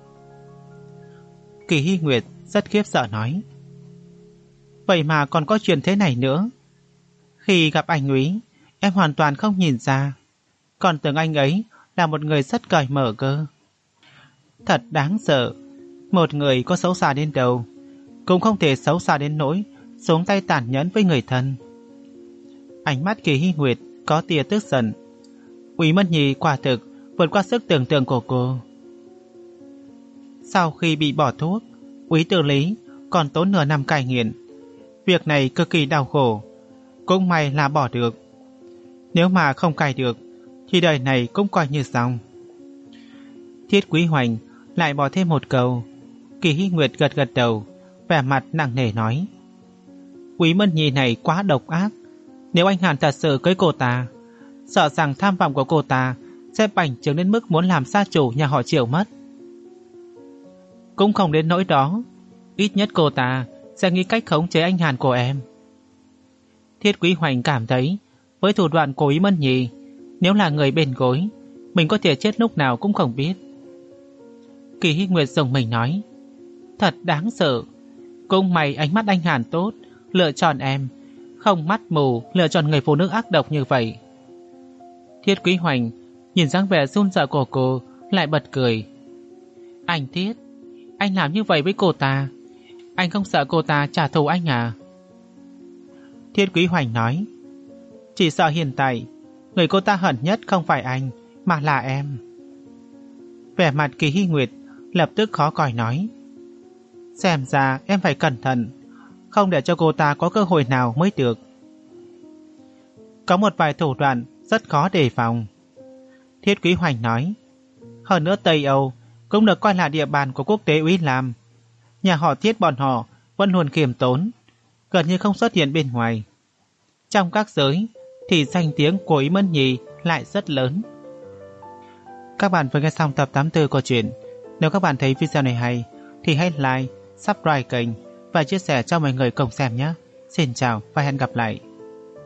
Kỳ Hy Nguyệt rất khiếp sợ nói: Vậy mà còn có chuyện thế này nữa. Khi gặp anh Úy, em hoàn toàn không nhìn ra, còn tưởng anh ấy là một người rất cởi mở cơ. Thật đáng sợ, Một người có xấu xa đến đâu cũng không thể xấu xa đến nỗi xuống tay tàn nhẫn với người thân. Ánh mắt Kỳ Hy Nguyệt có tia tức giận. Úy Mẫn Nhi quả thực vượt qua sức tưởng tượng của cô. Sau khi bị bỏ thuốc, Úy Tử Lý còn tốn nửa năm cai nghiện. Việc này cực kỳ đau khổ, cũng may là bỏ được. Nếu mà không cai được thì đời này cũng coi như xong. Thiết Quý Hoành lại bỏ thêm một câu. Kỳ Hy Nguyệt gật gật đầu, vẻ mặt nặng nề nói: Úy Mẫn Nhi này quá độc ác. Nếu anh Hàn thật sự cưới cô ta, sợ rằng tham vọng của cô ta sẽ bành trướng đến mức muốn làm gia chủ nhà họ Triệu mất. Cũng không đến nỗi đó, ít nhất cô ta sẽ nghĩ cách khống chế anh Hàn của em. Thiết Quý Hoành cảm thấy với thủ đoạn của Úy Mẫn Nhi, nếu là người bên gối, mình có thể chết lúc nào cũng không biết. Kỳ Hy Nguyệt dùng mình nói: Thật đáng sợ. Cũng may ánh mắt anh Hàn tốt, lựa chọn em, không mắt mù lựa chọn người phụ nữ ác độc như vậy. Thiết Quý Hoành nhìn dáng vẻ run sợ của cô, lại bật cười. Anh Thiết, anh làm như vậy với cô ta, anh không sợ cô ta trả thù anh à? Thiết Quý Hoành nói: Chỉ sợ hiện tại người cô ta hận nhất không phải anh, mà là em. Vẻ mặt Kỳ Hy Nguyệt lập tức khó coi nói: Xem ra em phải cẩn thận, không để cho cô ta có cơ hội nào mới được. Có một vài thủ đoạn rất khó đề phòng. Thiết Quý Hoành nói: Hơn nữa Tây Âu cũng được coi là địa bàn của quốc tế Úy Lam. Nhà họ Thiết bọn họ vẫn luôn khiêm tốn, gần như không xuất hiện bên ngoài. Trong các giới thì danh tiếng của Úy Mẫn Nhi lại rất lớn. Các bạn vừa nghe xong tập tám mươi tư của truyện. Nếu các bạn thấy video này hay thì hãy like, subscribe kênh và chia sẻ cho mọi người cùng xem nhé. Xin chào và hẹn gặp lại.